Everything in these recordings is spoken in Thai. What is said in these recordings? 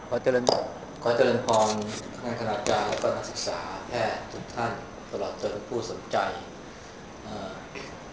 ขอเจริญขอเจริญพรท่านคณาจารย์และก็นักศึกษาแพทย์ทุกท่านตลอดจนผู้สนใจเอ่อ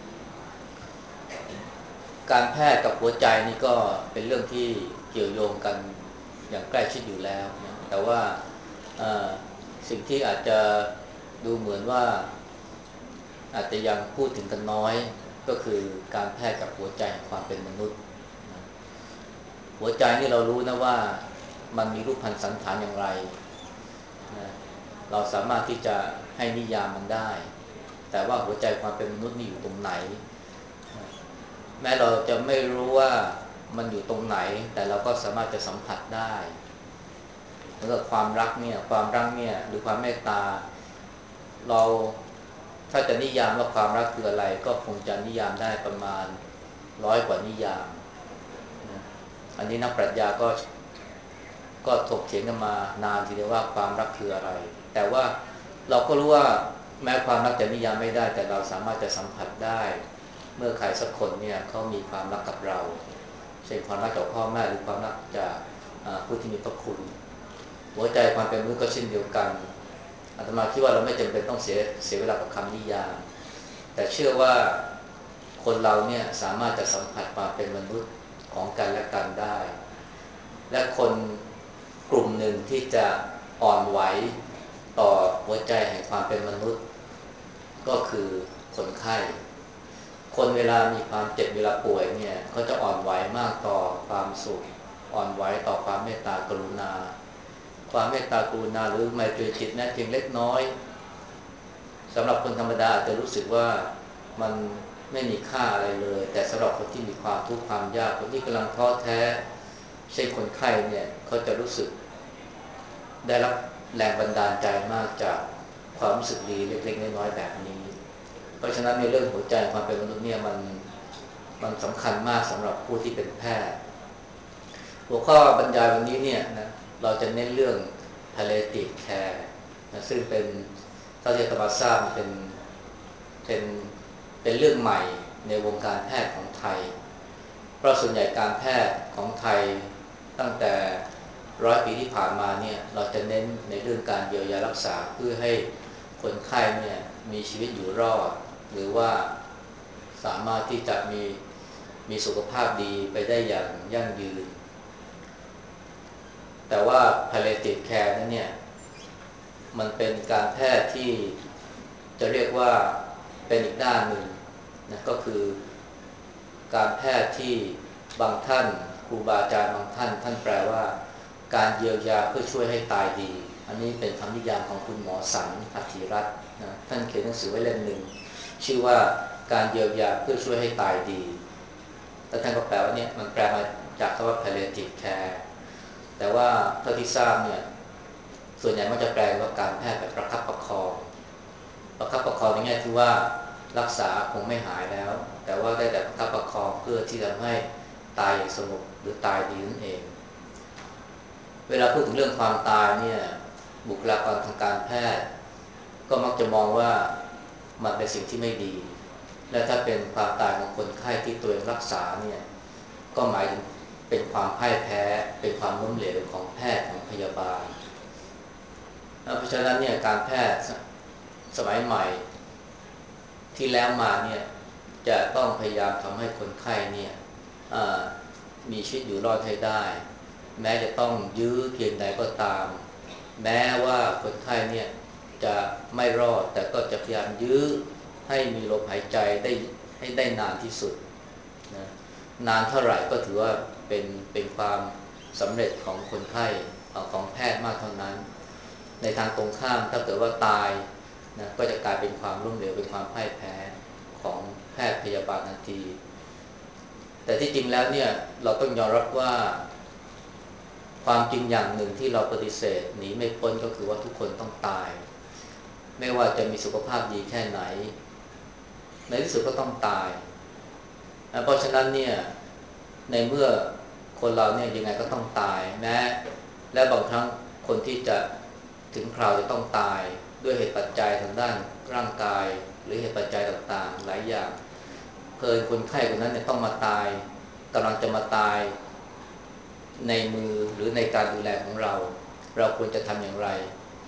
การแพทย์กับหัวใจนี่ก็เป็นเรื่องที่เกี่ยวโยงกันอย่างใกล้ชิดอยู่แล้วนะแต่ว่าเอ่อสิ่งที่อาจจะดูเหมือนว่าอาจจะยังพูดถึงกันน้อยก็คือการแพทย์กับหัวใจของความเป็นมนุษย์นะหัวใจนี่เรารู้นะว่ามันมีรูปพรรณสันฐานอย่างไร นะเราสามารถที่จะให้นิยามมันได้แต่ว่าหัวใจความเป็นมนุษย์นี่อยู่ตรงไหนนะแม้เราจะไม่รู้ว่ามันอยู่ตรงไหนแต่เราก็สามารถจะสัมผัสได้เหมือนกับความรักเนี่ยหรือความเมตตาเราถ้าจะนิยามว่าความรักคืออะไรก็คงจะนิยามได้ประมาณ100 กว่านิยามนะอันนี้นักปรัชญาก็ถกเถียงกันมานานทีเดียวว่าความรักคืออะไรแต่ว่าเราก็รู้ว่าแม้ความรักจะนิยามไม่ได้แต่เราสามารถจะสัมผัสได้เมื่อใครสักคนเนี่ยเขามีความรักกับเราเช่นความรักจากพ่อแม่หรือความรักจากผู้ที่มีพระคุณหัวใจความเป็นมนุษย์ก็เช่นเดียวกันอาตมาคิดว่าเราไม่จำเป็นต้องเสียเวลากับคำนิยามแต่เชื่อว่าคนเราเนี่ยสามารถจะสัมผัสความเป็นมนุษย์ของกันและกันได้และคนกลุ่มหนึ่งที่จะอ่อนไหวต่อหัวใจแห่งความเป็นมนุษย์ก็คือคนไข้คนเวลามีความเจ็บเวลาป่วยเนี่ยเขาจะอ่อนไหวมากต่อความสุขอ่อนไหวต่อความเมตตากรุณาความเมตตากรุณาหรือไมตรีจิตแม้เพียงเล็กน้อยสำหรับคนธรรมดาอาจจะรู้สึกว่ามันไม่มีค่าอะไรเลยแต่สำหรับคนที่มีความทุกข์ความยากคนที่กำลังท้อแท้เช่นคนไข้เนี่ยเขาจะรู้สึก ได้รับแรงบันดาลใจมากจากความรู้สึกดีเล็กๆน้อยๆแบบนี้เพราะฉะนั้นในเรื่องหัวใจความเป็นมนุษย์เนี่ยมันสำคัญมากสำหรับผู้ที่เป็นแพทย์หัวข้อบรรยายวันนี้เนี่ยนะเราจะเน้นเรื่อง palliative care นะซึ่งเป็นเท่าที่อาตมาทราบเป็นเป็นเรื่องใหม่ในวงการแพทย์ของไทยเพราะส่วนใหญ่การแพทย์ของไทยตั้งแต่100 ปีที่ผ่านมาเนี่ยเราจะเน้นในเรื่องการเยียวยารักษาเพื่อให้คนไข้เนี่ยมีชีวิตอยู่รอดหรือว่าสามารถที่จะมีสุขภาพดีไปได้อย่างยั่งยืนแต่ว่า palliative care นั้นเนี่ยมันเป็นการแพทย์ที่จะเรียกว่าเป็นอีกด้านหนึ่งนะก็คือการแพทย์ที่บางท่านครูบาอาจารย์บางท่านแปลว่าการเยียวยาเพื่อช่วยให้ตายดีอันนี้เป็นคำนิยามของคุณหมอสันอธิรัตน์นะท่านเขียนหนังสือไว้เล่มหนึ่งชื่อว่าการเยียวยาเพื่อช่วยให้ตายดีแล้วท่านก็แปลว่าเนี่ยมันแปลมาจากคำว่า palliative care แต่ว่าเท่าที่ทราบเนี่ยส่วนใหญ่มันจะแปลว่าการแพทย์แบบประคับประคองในแง่ที่ว่ารักษาคงไม่หายแล้วแต่ว่าได้แต่ประคับประคองเพื่อที่จะให้ตายอย่างสงบหรือตายดีนั่นเองเวลาพูดถึงเรื่องความตายเนี่ยบุคลากรทางการแพทย์ก็มักจะมองว่ามันเป็นสิ่งที่ไม่ดีและถ้าเป็นความตายของคนไข้ที่ตัวเองรักษาเนี่ยก็หมายถึงเป็นความพ่ายแพ้เป็นความล้มเหลวของแพทย์ของพยาบาลเพราะฉะนั้นเนี่ยการแพทย์สมัยใหม่ที่แล้วมาเนี่ยจะต้องพยายามทำให้คนไข้เนี่ยมีชีวิตอยู่รอดให้ได้แม้จะต้องยื้อเพียงใดก็ตามแม้ว่าคนไข้เนี่ยจะไม่รอดแต่ก็จะพยายามยื้อให้มีลมหายใจได้ให้ได้นานที่สุดนะนานเท่าไหร่ก็ถือว่าเป็นความสำเร็จของคนไข้ของแพทย์มากเท่านั้นในทางตรงข้ามถ้าเกิดว่าตายนะก็จะกลายเป็นความล้มเหลวเป็นความพ่ายแพ้ของแพทย์พยาบาลทันทีแต่ที่จริงแล้วเนี่ยเราต้องยอมรับว่าความจริงอย่างหนึ่งที่เราปฏิเสธหนีไม่พ้นก็คือว่าทุกคนต้องตายไม่ว่าจะมีสุขภาพดีแค่ไหนในที่สุดก็ต้องตายเพราะฉะนั้นเนี่ยในเมื่อคนเราเนี่ยยังไงก็ต้องตายแม้และบางครั้งคนที่จะถึงคราวจะต้องตายด้วยเหตุปัจจัยทางด้านร่างกายหรือเหตุปัจจัยต่างๆหลายอย่างเพลินคนไข้คนนั้นเนี่ยต้องมาตายกำลังจะมาตายในมือหรือในการดูแลของเราเราควรจะทำอย่างไร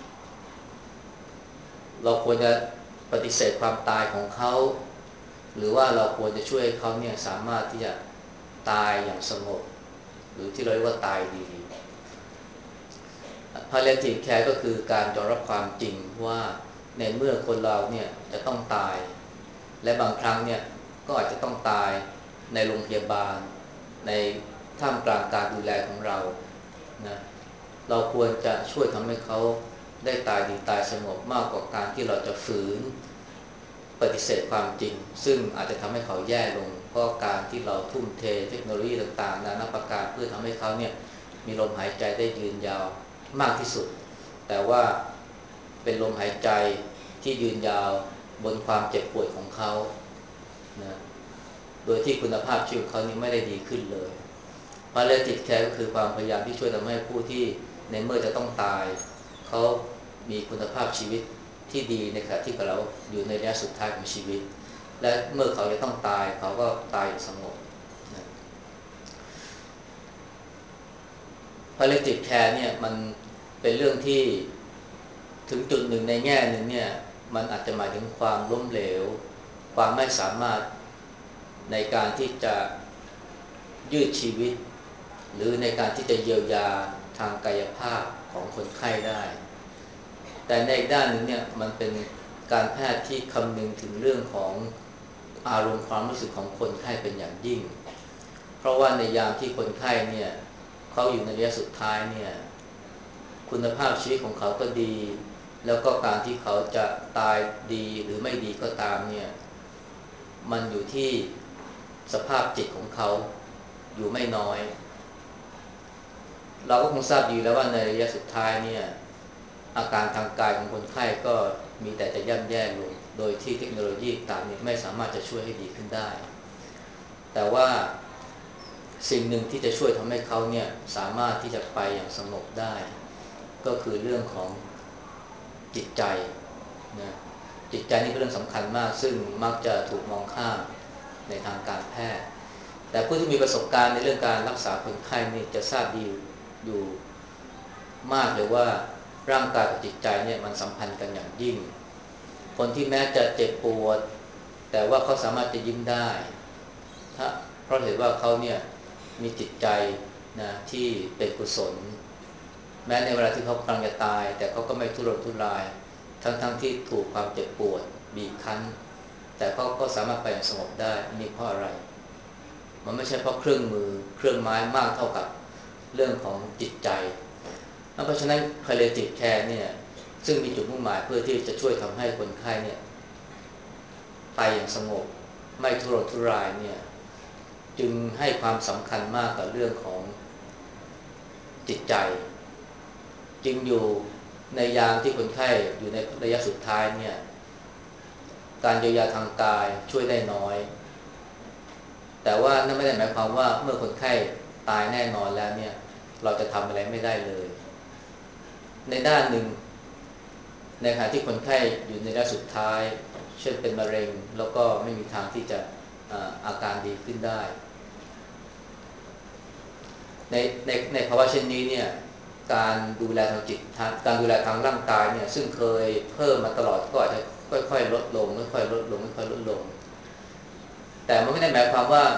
เราควรจะปฏิเสธความตายของเขาหรือว่าเราควรจะช่วยให้เขาเนี่ยสามารถที่จะตายอย่างสงบหรือที่เราเรียกว่าตายดี palliative care ก็คือการยอมรับความจริงว่าในเมื่อคนเราเนี่ยจะต้องตายและบางครั้งเนี่ยก็อาจจะต้องตายในโรงพยาบาลในท่ามกลางการดูแลของเรานะเราควรจะช่วยทำให้เขาได้ตายดีตายสงบมากกว่าการที่เราจะฝืนปฏิเสธความจริงซึ่งอาจจะทำให้เขาแย่ลงเพราะการที่เราทุ่มเทเทคโนโลยีต่างๆนานาประการเพื่อทำให้เขาเนี่ยมีลมหายใจได้ยืนยาวมากที่สุดแต่ว่าเป็นลมหายใจที่ยืนยาวบนความเจ็บป่วยของเขานะโดยที่คุณภาพชีวิตเขานี่ไม่ได้ดีขึ้นเลย palliative care ก็คือความพยายามที่ช่วยทำให้ผู้ที่ในเมื่อจะต้องตายเขามีคุณภาพชีวิตที่ดีในขณะที่เราอยู่ในระยะสุดท้ายของชีวิตและเมื่อเขาจะต้องตายเขาก็ตายสงบนะ palliative care เนี่ยมันเป็นเรื่องที่ถึงจุดหนึ่งในแง่หนึ่งเนี่ยมันอาจจะหมายถึงความล้มเหลวความไม่สามารถในการที่จะยืดชีวิตหรือในการที่จะเยียวยาทางกายภาพของคนไข้ได้แต่ในอีกด้านหนึ่งเนี่ยมันเป็นการแพทย์ที่คำนึงถึงเรื่องของอารมณ์ความรู้สึกของคนไข้เป็นอย่างยิ่งเพราะว่าในยามที่คนไข้เนี่ยเขาอยู่ในระยะสุดท้ายเนี่ยคุณภาพชีวิตของเขาก็ดีแล้วก็การที่เขาจะตายดีหรือไม่ดีก็ตามเนี่ยมันอยู่ที่สภาพจิตของเขาอยู่ไม่น้อยเราก็คงทราบดีแล้วว่าในระยะสุดท้ายเนี่ยอาการทางกายของคนไข้ก็มีแต่จะย่ำแย่ลงโดยที่เทคโนโลยีต่างๆไม่สามารถจะช่วยให้ดีขึ้นได้แต่ว่าสิ่งหนึ่งที่จะช่วยทำให้เขาเนี่ยสามารถที่จะไปอย่างสงบได้ก็คือเรื่องของจิตใจนะจิตใจนี่เป็นเรื่องสำคัญมากซึ่งมักจะถูกมองข้ามในทางการแพทย์แต่ผู้ที่มีประสบการณ์ในเรื่องการรักษาคนไข้นี่จะทราบดีอยู่มากเลยว่าร่างกายกับจิตใจเนี่ยมันสัมพันธ์กันอย่างยิ่งคนที่แม้จะเจ็บปวดแต่ว่าเขาสามารถจะยิ้มได้ถ้าเพราะเห็นว่าเขาเนี่ยมีจิตใจนะที่เป็นกุศลแม้ในเวลาที่เขากำลังจะตายแต่เขาก็ไม่ทุรนทุรายทั้งที่ถูกความเจ็บปวดบีบคั้นแต่เขาก็สามารถไปอย่างสงบได้นี่เพราะอะไรมันไม่ใช่เพราะเครื่องมือเครื่องไม้มากเท่ากับเรื่องของจิตใจเพราะฉะนั้น palliative care เนี่ยซึ่งมีจุดมุ่งหมายเพื่อที่จะช่วยทำให้คนไข้เนี่ยตายอย่างสงบไม่ทุรนทุรายเนี่ยจึงให้ความสำคัญมากกับเรื่องของจิตใจจึงอยู่ในยามที่คนไข้อยู่ในระยะสุดท้ายเนี่ยการเยียวยาทางกายช่วยได้น้อยแต่ว่านั่นไม่ได้หมายความว่าเมื่อคนไข้ตายแน่นอนแล้วเนี่ยเราจะทำอะไรไม่ได้เลยในด้านหนึ่งในขณะที่คนไข้อยู่ในระยะสุดท้ายเช่นเป็นมะเร็งแล้วก็ไม่มีทางที่จะอาการดีขึ้นได้ในภาวะเช่นนี้เนี่ยการดูแลทางจิตการดูแลทางร่างกายเนี่ยซึ่งเคยเพิ่มมาตลอดก็อาจจะค่อยๆลดลงค่อยๆลดลงค่อยๆลดลงแต่มันไม่ได้หมายความว่า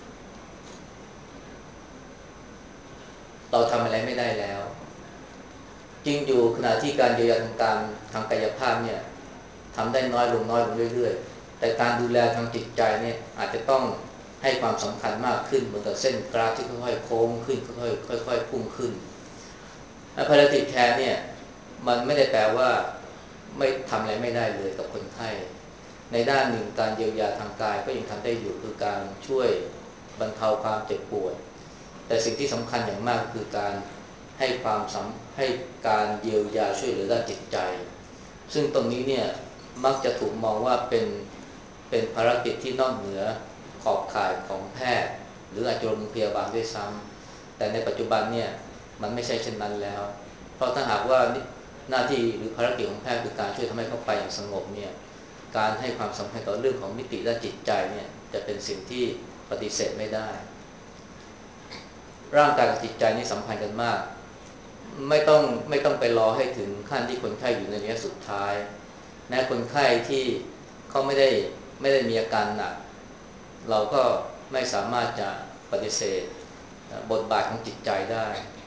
เราทำอะไรไม่ได้แล้วจริงอยู่ขณะที่การเยียวยาทางกายภาพเนี่ยทำได้น้อยลงเรื่อยๆแต่การดูแลทางจิตใจเนี่ยอาจจะต้องให้ความสำคัญมากขึ้นเหมือนกับเส้นกราฟที่ค่อยๆโค้งขึ้นค่อยๆพุ่งขึ้นและ palliative care เนี่ยมันไม่ได้แปลว่าไม่ทำอะไรไม่ได้เลยกับคนไข้ในด้านหนึ่งการเยียวยาทางกายก็ยังทำได้อยู่คือการช่วยบรรเทาความเจ็บปวดแต่สิ่งที่สำคัญอย่างมากคือการให้การเยียวยาช่วยเหลือด้านจิตใจซึ่งตรงนี้เนี่ยมักจะถูกมองว่าเป็นภารกิจที่นอกเหนือขอบข่ายของแพทย์หรืออาจจะโรงพยาบาลด้วยซ้ำแต่ในปัจจุบันเนี่ยมันไม่ใช่เช่นนั้นแล้วเพราะถ้าหากว่าหน้าที่หรือภารกิจของแพทย์คือการช่วยทำให้เขาไปอย่างสงบเนี่ยการให้ความสำคัญต่อเรื่องของมิติด้านจิตใจเนี่ยจะเป็นสิ่งที่ปฏิเสธไม่ได้ร่างกายกับจิตใจนี่สัมพันธ์กันมากไม่ต้องไปรอให้ถึงขั้นที่คนไข้อยู่ในระยะสุดท้ายแม้คนไข้ที่เขาไม่ได้มีอาการหนักเราก็ไม่สามารถจะปฏิเสธบทบาทของจิตใจได้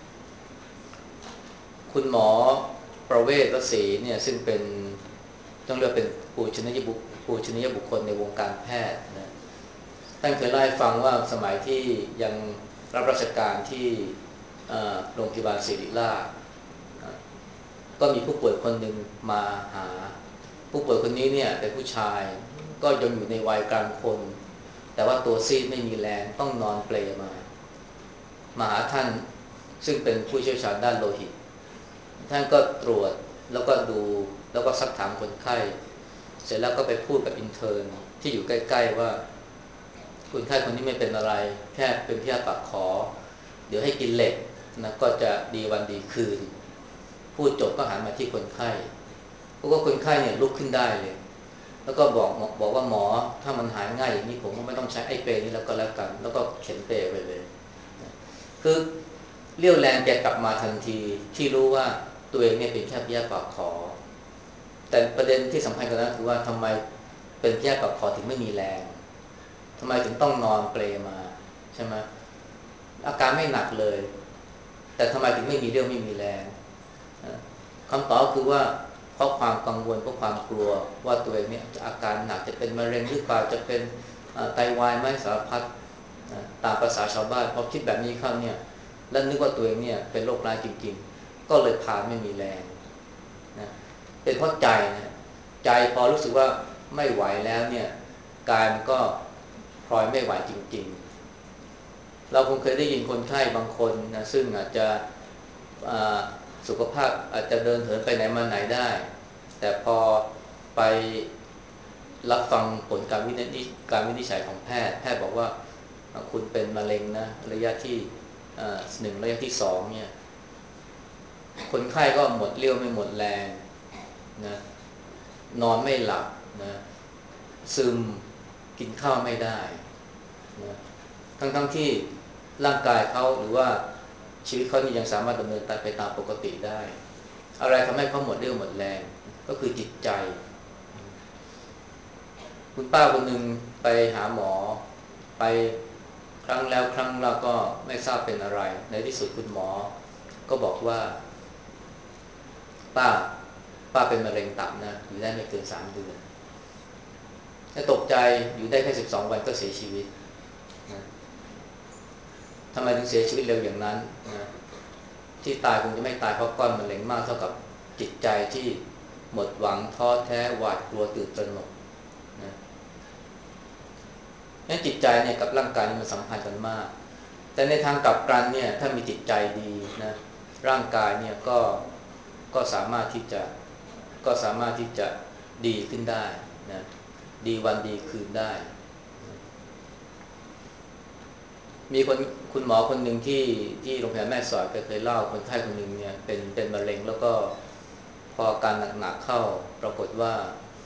คุณหมอประเวศวศรีเนี่ยซึ่งเป็นต้องเรียกเป็นปูชนียบุคคลในวงการแพทย์นะท่านเคยเล่าให้ฟังว่าสมัยที่ยังรับราชการที่โรงพยาบาลศิริราชก็มีผู้ป่วยคนหนึ่งมาหาผู้ป่วยคนนี้เนี่ยเป็นผู้ชายก็ยังอยู่ในวัยกลางคนแต่ว่าตัวซีดไม่มีแรงต้องนอนเปลมาหาท่านซึ่งเป็นผู้เชี่ยวชาญด้านโลหิตท่านก็ตรวจแล้วก็ดูแล้วก็ซักถามคนไข้เสร็จแล้วก็ไปพูดกับอินเทอร์นที่อยู่ใกล้ๆว่าคนไข้คนนี้ไม่เป็นอะไรแค่เป็นเพี้ยปากขอเดี๋ยวให้กินเหล็กนะก็จะดีวันดีคืนพูดจบก็หันมาที่คนไข้เพราะว่าคนไข้เนี่ยลุกขึ้นได้เลยแล้วก็บอกว่าหมอถ้ามันหายง่ายอย่างนี้ผมก็ไม่ต้องใช้ไอ้เปรนี้แล้วก็แล้วกันแล้วก็เข็นเปรไปเลยคือเรี่ยวแรงแกกลับมาทันทีที่รู้ว่าตัวเองเนี่ยเป็นแค่เพี้ยปากขอแต่ประเด็นที่สำคัญกว่านั้นคือว่าทำไมเป็นเพี้ยปากขอถึงไม่มีแรงทำไมถึงต้องนอนเปรมาใช่ไหมอาการไม่หนักเลยแต่ทำไมถึงไม่มีเรี่ยวไม่มีแรงคำตอบคือว่าเพราะความกังวลเพราะความกลัวว่าตัวเองเนี่ยอาการหนักจะเป็นมะเร็งหรือเปล่าจะเป็นไตวายไหมสารพัดตามภาษาชาวบ้านพอคิดแบบนี้เข้าเนี่ยแล้วนึกว่าตัวเองเนี่ยเป็นโรคร้ายจริงๆก็เลยพาไม่มีแรงนะเป็นเพราะใจนะใจพอรู้สึกว่าไม่ไหวแล้วเนี่ยกายมันก็พลอยไม่ไหวจริงๆเราคงเคยได้ยินคนไข้บางคนนะซึ่งอาจจะสุขภาพอาจจะเดินเหินไปไหนมาไหนได้แต่พอไปรับฟังผลการวินิจฉัยของแพทย์บอกว่าคุณเป็นมะเร็งนะระยะที่1ระยะที่2เนี่ยคนไข้ก็หมดเรี่ยวไม่หมดแรงนะนอนไม่หลับนะซึมกินข้าวไม่ได้นะทั้งที่ร่างกายเขาหรือว่าชีวิตเขานี่ยังสามารถดำเนินไปตามปกติได้อะไรทำให้เขาหมดเรี่ยวหมดแรงก็คือจิตใจคุณป้าคนหนึ่งไปหาหมอไปครั้งแล้วครั้งเล่าก็ไม่ทราบเป็นอะไรในที่สุดคุณหมอก็บอกว่าป้าเป็นมะเร็งตับนะอยู่ได้ไม่เกิน3 เดือนแล้วตกใจอยู่ได้แค่12 วันก็เสียชีวิตนะทำไมถึงเสียชีวิตเร็วอย่างนั้นนะที่ตายคงจะไม่ตายเพราะก้อนมะเร็งมากเท่ากับจิตใจที่หมดหวังท้อแท้หวาดกลัวตื่นตระหนกนะงั้นจิตใจเนี่ยกับร่างกายนี่มันสัมพันธ์กันมากแต่ในทางกลับกันเนี่ยถ้ามีจิตใจดีนะร่างกายเนี่ยก็สามารถที่จะดีขึ้นได้นะดีวันดีคืนได้มีคุณหมอคนหนึ่งที่โรงพยาบาลแม่สอดเคยเล่าคนไข้คนหนึ่งเนี่ยเป็นมะเร็งแล้วก็พออาการหนักๆเข้าปรากฏว่า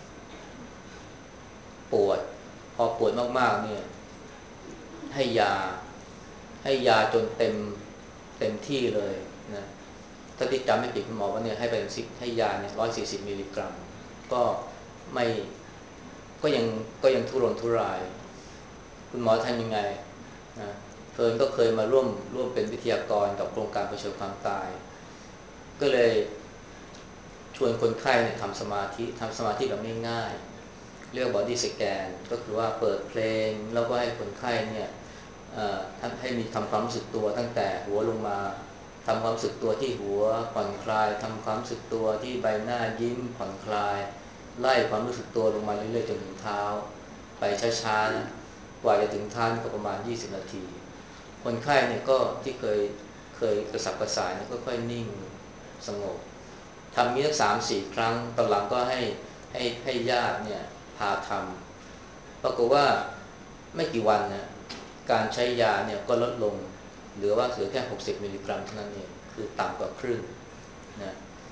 ปวดพอปวดมากๆเนี่ยให้ยาจนเต็มที่เลยนะถ้าที่จำไม่ผิดคุณหมอว่าเนี่ยให้เป็นให้ยาเนี่ย140 มิลลิกรัมก็ไม่ก็ยังทุรนทุรายคุณหมอทำยังไงนะเฟิร์นก็เคยมาร่วมเป็นวิทยากรกับโครงการประชดความตายก็เลยชวนคนไข้เนี่ยทำสมาธิแบบง่ายๆเรียกบอดี้สแกนก็คือว่าเปิดเพลงแล้วก็ให้คนไข้เนี่ยให้มีทำความรู้สึกตัวตั้งแต่หัวลงมาทำความรู้สึกตัวที่หัวผ่อนคลายทำความรู้สึกตัวที่ใบหน้ายิ้มผ่อนคลายไล่ความรู้สึกตัวลงมาเรื่อยๆจนถึงเท้าไปช้าๆนะกว่าจะถึงเท้าก็ประมาณ20 นาทีคนไข้เนี่ยก็ที่เคยกระสับกระส่ายเนี่ยก็ค่อยนิ่งสงบทำนี้สัก3-4 ครั้งตอนหลังก็ให้ญาติเนี่ยพาทำปรากฏว่าไม่กี่วันนะการใช้ยาเนี่ยก็ลดลงเหลือแค่60 มิลลิกรัมเท่านั้นเองคือต่ำกว่าครึ่งนะ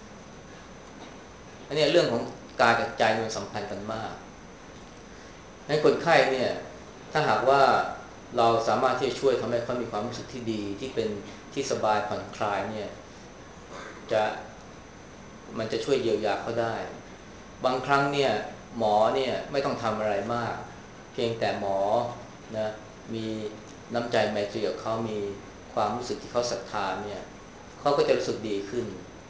อันนี้เรื่องของกายกับใจมันสัมพันธ์กันมากให้คนไข้เนี่ยถ้าหากว่าเราสามารถที่จะช่วยทำให้เขามีความรู้สึกที่ดีที่เป็นที่สบายผ่อนคลายเนี่ยจะมันจะช่วยเยียวยาเขาได้บางครั้งเนี่ยหมอเนี่ยไม่ต้องทำอะไรมากเพียงแต่หมอนะมีน้ำใจไมตรีกับเขามีความรู้สึกที่เขาศรัทธาเนี่ยเขาก็จะรู้สึกดีขึ้น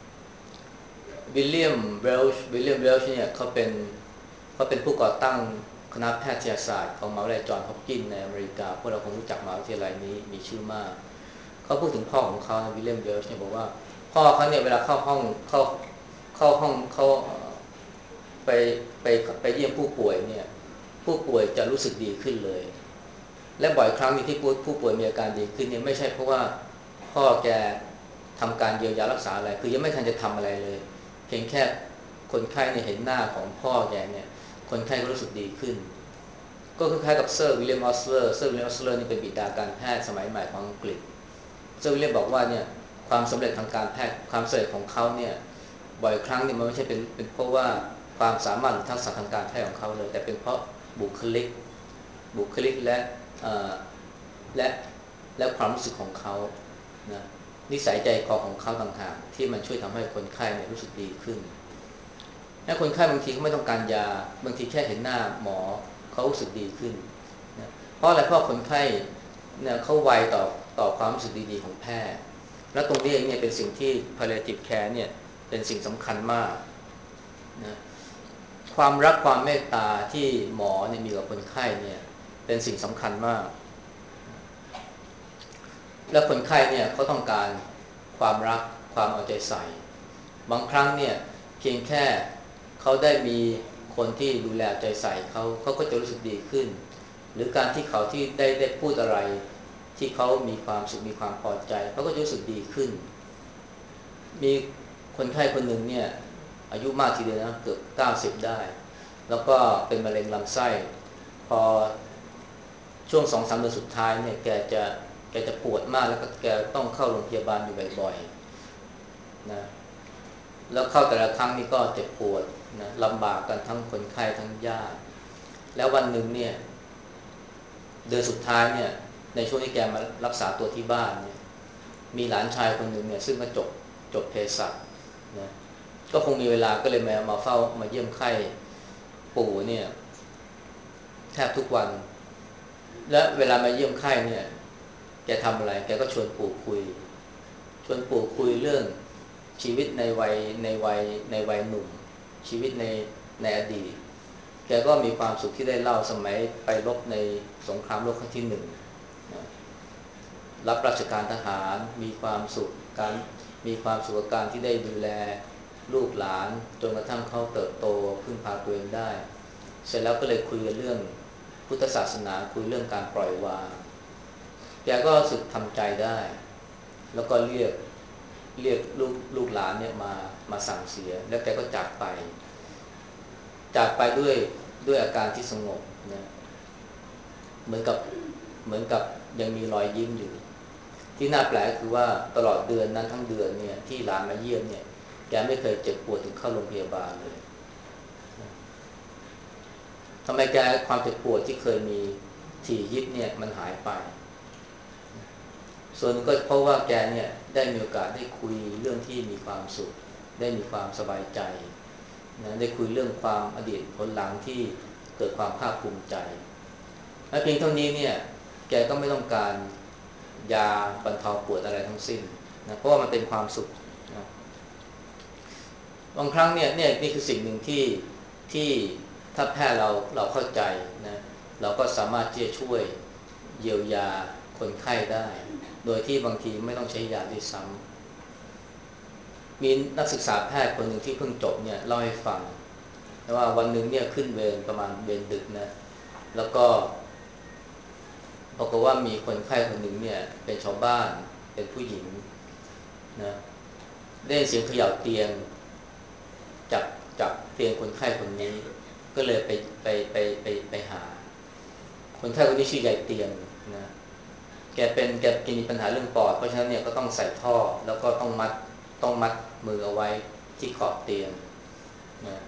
วิลเลียมเวลช์เนี่ยเขาเป็นผู้ก่อตั้งคณะแพทยศาสตร์ของมหาวิทยาลัยจอห์นฮอปกินส์ในอเมริกาพวกเราคงรู้จักมหาวิทยาลัยนี้มีชื่อมากเขาพูดถึงพ่อของเขาวิลเลียมเวลช์เนี่ยบอกว่าพ่อเขาเนี่ยเวลาเข้าห้องเขาไปไปเยี่ยมผู้ป่วยเนี่ยผู้ป่วยจะรู้สึกดีขึ้นเลยและบ่อยครั้งที่ผู้ป่วยมีอาการดีขึ้นเนี่ยไม่ใช่เพราะว่าพ่อแกทำการเยียวยารักษาอะไรคือยังไม่ทันจะทำอะไรเลยเพียงแค่คนไข้เนี่ยเห็นหน้าของพ่อแกเนี่ยคนไข้ก็รู้สึกดีขึ้นก็คล้ายๆกับเซอร์วิลเลียมออสเลอร์นี่เป็นบิดาการแพทย์สมัยใหม่ของอังกฤษเซอร์วิลเลียมบอกว่าเนี่ยความสำเร็จทางการแพทย์ความสำเร็จของเขาเนี่ยบ่อยครั้งเนี่ยมันไม่ใช่เป็นเพราะว่าความสามารถหรือทักษะทางการแพทย์ของเขาเลยแต่เป็นเพราะบุคลิกและและและความรู้สึกของเขานะนิสัยใจคอของเขาต่างหากที่มันช่วยทำให้คนไข้เนี่ยรู้สึกดีขึ้นและคนไข้บางทีเขาไม่ต้องการยาบางทีแค่เห็นหน้าหมอเขารู้สึกดีขึ้นนะเพราะอะไรเพราะคนไข้เนี่ยเขาไวต่อความรู้สึกดีๆของแพทย์และตรงนี้เองเนี่ยเป็นสิ่งที่ palliative care เนี่ยเป็นสิ่งสำคัญมากนะความรักความเมตตาที่หมอเนี่ยมีกับคนไข้เนี่ยเป็นสิ่งสำคัญมากและคนไข้เนี่ยเขาต้องการความรักความเอาใจใส่บางครั้งเนี่ยเพียงแค่เขาได้มีคนที่ดูแลใจใส่เขาก็จะรู้สึกดีขึ้นหรือการที่เขาที่ได้พูดอะไรที่เขามีความสุขมีความพอใจเขาก็จะรู้สึกดีขึ้นมีคนไข้คนหนึ่งเนี่ยอายุมากทีเดียวนะเกือบ90ได้แล้วก็เป็นมะเร็งลำไส้พอช่วง2-3 เดือนสุดท้ายเนี่ยแกจะปวดมากแล้วก็แกต้องเข้าโรงพยาบาลอยู่บ่อยๆนะแล้วเข้าแต่ละครั้งนี่ก็เจ็บปวดนะลำบากกันทั้งคนไข้ทั้งญาติแล้ววันหนึ่งเนี่ยเดือนสุดท้ายเนี่ยในช่วงที่แกมารักษาตัวที่บ้านเนี่ยมีหลานชายคนหนึ่งเนี่ยซึ่งก็จบเภสัชนะก็คงมีเวลาก็เลยมาเฝ้ามาเยี่ยมไข้ปู่เนี่ยแทบทุกวันและเวลามาเยี่ยมไข้เนี่ยแกทำอะไรแกก็ชวนปู่คุยเรื่องชีวิตในวัยหนุ่มชีวิตในอดีตแกก็มีความสุขที่ได้เล่าสมัยไปรบในสงครามโลกครั้งที่1นะรับราชการทหารมีความสุขกับการที่ได้ดูแลลูกหลานจนกระทั่งเขาเติบโตพึ่งพาตัวเองได้เสร็จแล้วก็เลยคุยกันเรื่องพุทธศาสนาคุยเรื่องการปล่อยวางแกก็รู้สึกทำใจได้แล้วก็เรียกลูกหลานเนี่ยมาสั่งเสียแล้วแกก็จากไปด้วยอาการที่สงบนะเหมือนกับเหมือนกับยังมีรอยยิ้มอยู่ที่น่าแปลกคือว่าตลอดเดือนนั้นทั้งเดือนเนี่ยที่หลานมาเยี่ยมเนี่ยแกไม่เคยเจ็บปวดถึงเข้าโรงพยาบาลเลยทำไมแกความเจ็บปวดที่เคยมีถี่ยิบเนี่ยมันหายไปส่วนก็เพราะว่าแกเนี่ยได้มีโอกาสได้คุยเรื่องที่มีความสุขได้มีความสบายใจนะได้คุยเรื่องความอดีตผลหลังที่เกิดความภาคภูมิใจและเพียงเท่านี้เนี่ยแกก็ไม่ต้องการยาบรรเทาปวดอะไรทั้งสิ้นนะเพราะว่ามันเป็นความสุขนะบางครั้งเนี่ยนี่คือสิ่งหนึ่งที่ถ้าแพทย์เราเข้าใจนะเราก็สามารถที่จะช่วยเยียวยาคนไข้ได้โดยที่บางทีไม่ต้องใช้ยาด้วยซ้ำมีนักศึกษาแพทย์คนหนึ่งที่เพิ่งจบเนี่ยเล่าให้ฟังว่าวันหนึ่งเนี่ยขึ้นเวรประมาณเวรดึกนะแล้วก็บอกว่ามีคนไข้คนหนึ่งเนี่ยเป็นชาวบ้านเป็นผู้หญิงนะได้ยินเสียงเขย่าเตียงจากจากเตียงคนไข้คนนี้ก็เลยไปหาคนไข้คนนี้ชื่อยายเตียงนะแกมีปัญหาเรื่องปอดเพราะฉะนั้นเนี่ยก็ต้องใส่ท่อแล้วก็ต้องมัดมือเอาไว้ที่ขอบเตียงนะ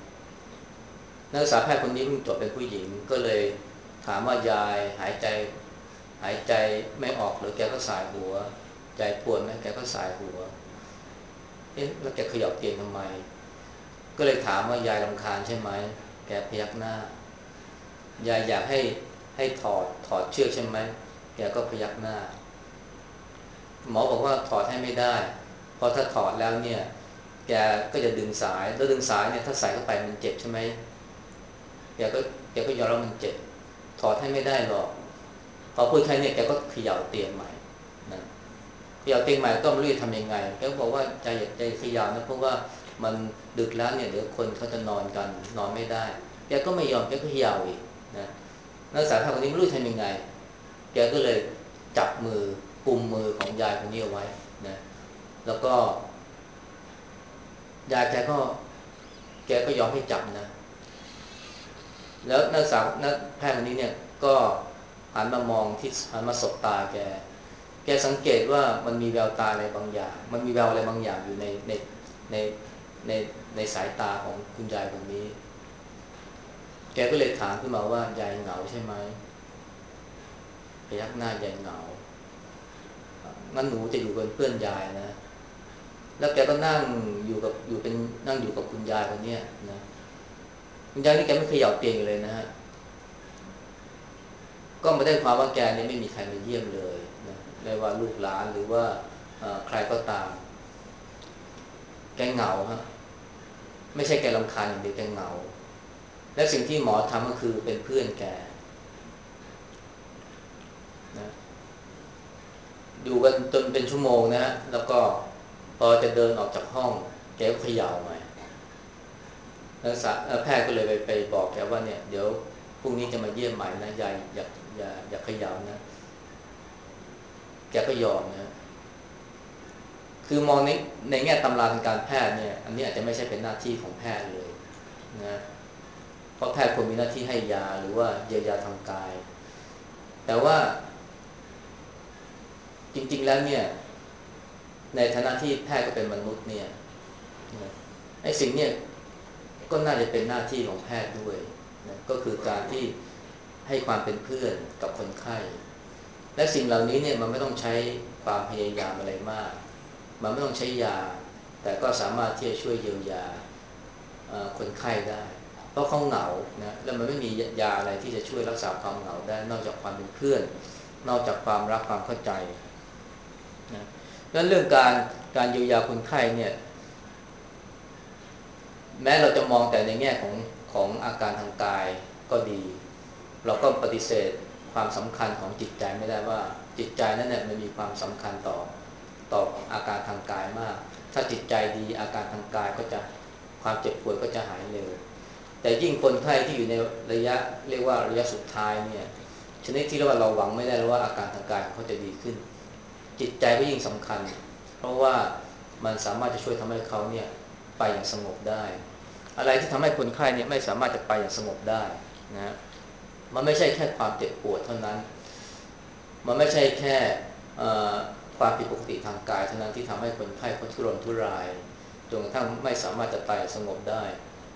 นักศึกษาแพทย์คนนี้เพิ่งจบเป็นผู้หญิงก็เลยถามว่ายายหายใจหายใจไม่ออกหรือแกก็สายหัวใจปวดไหมแกก็สายหัวแล้วแกเขย่าเตียงทำไมก็เลยถามว่ายายรำคาญใช่ไหมแกพยักหน้ายายอยากให้ถอดเชือกใช่ไหมแกก็พยักหน้าหมอบอกว่าถอดให้ไม่ได้เพราะถ้าถอดแล้วเนี่ยแกก็จะดึงสายแล้วดึงสายเนี่ยถ้าใส่เข้าไปมันเจ็บใช่ไหมแกก็แกก็ยอมรับมันเจ็บถอดให้ไม่ได้หรอกพอพูดแค่นี้แกก็เขย่าเตียงใหม่นะเขย่าเตียงใหม่ก็ไม่รู้จะทำยังไงแกก็บอกว่าใจเขย่านะเพราะว่ามันดึกแล้วเนี่ยเดี๋ยวคนเขาจะนอนกันนอนไม่ได้แกก็ไม่ยอมแกก็เขย่าอีกนะนักศึกษาคนนี้ไม่รู้ทำยังไงแกก็เลยจับมือกุมมือของยายคนนี้เอาไว้นะแล้วก็ยายแกก็ยอมให้จับนะแล้วนักแพทย์คนนี้เนี่ยก็หันมามองที่หันมาสบตาแกสังเกตว่ามันมีแววตาอะไรบางอย่างมันมีแววอะไรบางอย่างอยู่ในในในสายตาของคุณยายคนนี้แกก็เลยถามขึ้นมาว่ายายเหงาใช่ไหมพยักหน้ายายเหงางั้นหนูจะอยู่เป็นเพื่อนยายนะแล้วแกก็นั่งนั่งอยู่กับคุณยายคนนี้นะคุณยายนี่แกไม่เคยหยาบเตียงเลยนะฮะก็ไม่ได้ความว่าแกเนี่ยไม่มีใครมาเยี่ยมเลยนะไม่ว่าลูกหลานหรือว่าใครก็ตามแกเหงาฮะไม่ใช่แกรำคาญอย่างเดียวแกเหงาและสิ่งที่หมอทำก็คือเป็นเพื่อนแกนะอยู่กันจนเป็นชั่วโมงนะฮะแล้วก็พอจะเดินออกจากห้องแกก็เขย่าใหม่แพทย์ก็เลยไปบอกแกว่าเนี่ยเดี๋ยวพรุ่งนี้จะมาเยี่ยมใหม่นะยายอย่าเขย่านะแกก็ยอมนะคือมองในแง่ตำราทางการแพทย์เนี่ยอันนี้อาจจะไม่ใช่เป็นหน้าที่ของแพทย์เลยนะเพราะแพทย์ควรมีหน้าที่ให้ยาหรือว่าเยียวยาทางกายแต่ว่าจริงๆแล้วเนี่ยในฐานะที่แพทย์ก็เป็นมนุษย์เนี่ยไอ้สิ่งเนี่ยก็น่าจะเป็นหน้าที่ของแพทย์ด้วยนะก็คือการที่ให้ความเป็นเพื่อนกับคนไข้และสิ่งเหล่านี้เนี่ยมันไม่ต้องใช้ความพยายามอะไรมากมันไม่ต้องใช้ยาแต่ก็สามารถที่จะช่วยเยียวยาคนไข้ได้เพราะเขาเหงานะแล้วมันไม่มียาอะไรที่จะช่วยรักษาความเหงาได้นอกจากความเป็นเพื่อนนอกจากความรักความเข้าใจนะแล้วเรื่องการเยียวยาคนไข้เนี่ยแม้เราจะมองแต่ในแง่ของอาการทางกายก็ดีเราก็ปฏิเสธความสำคัญของจิตใจไม่ได้ว่าจิตใจนั้นเนี่ยมันมีความสำคัญต่ออาการทางกายมากถ้าจิตใจดีอาการทางกายก็จะความเจ็บป่วยก็จะหายเร็วแต่ยิ่งคนไข้ที่อยู่ในระยะเรียกว่าระยะสุดท้ายเนี่ยชนิดที่เรียกว่าเราหวังไม่ได้แล้วว่าอาการทางกายเขาจะดีขึ้นจิตใจก็ยิ่งสำคัญเพราะว่ามันสามารถจะช่วยทำให้เขาเนี่ยไปอย่างสงบได้อะไรที่ทำให้คนไข้เนี่ยไม่สามารถจะไปอย่างสงบได้นะมันไม่ใช่แค่ความเจ็บปวดเท่านั้นมันไม่ใช่แค่ความผิดปกติทางกายเท่านั้นที่ทำให้คนไข้เขาทุรนทุรายจนกระทั่งไม่สามารถจะไปสงบได้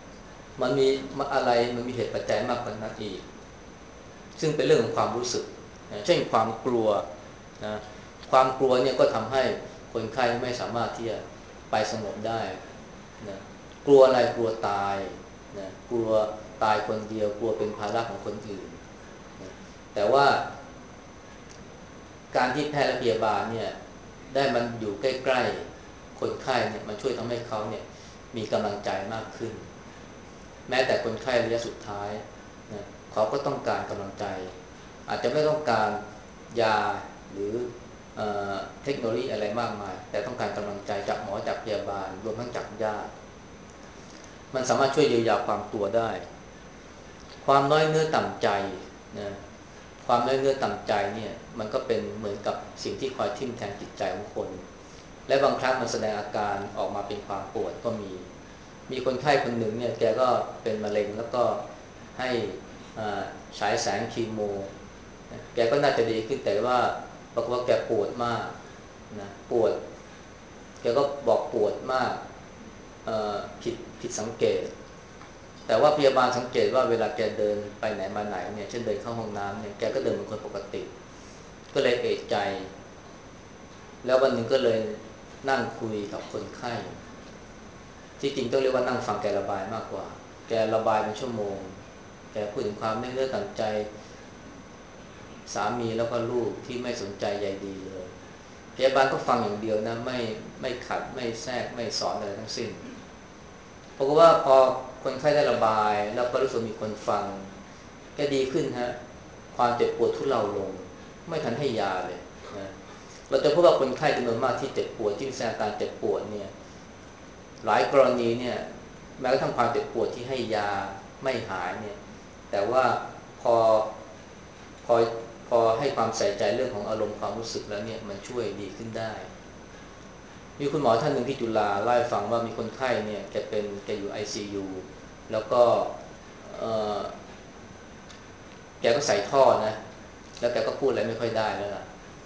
มันมีเหตุปัจจัยมากกว่านั้นอีกซึ่งเป็นเรื่องของความรู้สึกนะเช่นความกลัวนะความกลัวเนี่ยก็ทำให้คนไข้ไม่สามารถที่จะไปสงบได้นะกลัวอะไรกลัวตายนะกลัวตายคนเดียวกลัวเป็นภาระของคนอื่นนะแต่ว่าการที่แพทย์และพยาบาลเนี่ยได้มันอยู่ใกล้ๆคนไข้เนี่ยมันช่วยทำให้เขาเนี่ยมีกำลังใจมากขึ้นแม้แต่คนไข้ระยะสุดท้ายนะเขาก็ต้องการกำลังใจอาจจะไม่ต้องการยาหรือเอเทคโนโลยีอะไรมากมายแต่ต้องการกำลังใจจากหมอจากพยาบาลรวมทั้งจากญาติมันสามารถช่วยเยียวยาความกลัวได้ความน้อยเนื้อต่ำใจนะความน้อยเนื้อต่ำใจเนี่ยมันก็เป็นเหมือนกับสิ่งที่คอยทิ่มแทงจิตใจของคนและบางครั้งมันแสดงอาการออกมาเป็นความปวดก็มีคนไข้คนหนึ่งเนี่ยแกก็เป็นมะเร็งแล้วก็ให้ฉายแสงคีโมแกก็น่าจะดีขึ้นแต่ว่าบอกว่าแกปวดมากนะปวดแกก็บอกปวดมากผิดสังเกตแต่ว่าพยาบาลสังเกตว่าเวลาแกเดินไปไหนมาไหนเนี่ยเช่นเดินเข้าห้องน้ำเนี่ยแกก็เดินเหมือนคนปกติก็เลยเอะใจแล้ววันหนึ่งก็เลยนั่งคุยกับคนไข้ที่จริงต้องเรียกว่านั่งฟังแกระบายมากกว่าแกระบายเป็นชั่วโมงแกพูดถึงความไม่เลือกตัดใจสามีแล้วก็ลูกที่ไม่สนใจใยดีเลยพยาบาลก็ฟังอย่างเดียวนะไม่ขัดไม่แทรกไม่สอนอะไรทั้งสิ้นเพราะว่าพอคนไข้ได้ระบายแล้วก็รู้สึกมีคนฟังก็ดีขึ้นฮะความเจ็บปวดทุเลาลงไม่ทันให้ยาเลยนะเราจะพบว่าคนไข้จำนวนมากที่เจ็บปวดที่แสดงอาการเจ็บปวดเนี่ยหลายกรณีเนี่ยแม้กระทั่งความเจ็บปวดที่ให้ยาไม่หายเนี่ยแต่ว่าพอพอพอให้ความใส่ใจเรื่องของอารมณ์ความรู้สึกแล้วเนี่ยมันช่วยดีขึ้นได้มีคุณหมอท่านหนึ่งที่จุฬาเล่าให้ฟังว่ามีคนไข้เนี่ยแกอยู่ ICU แล้วก็เอ่อแกก็ใส่ท่อนะแล้วแกก็พูดอะไรไม่ค่อยได้แล้วล่ะ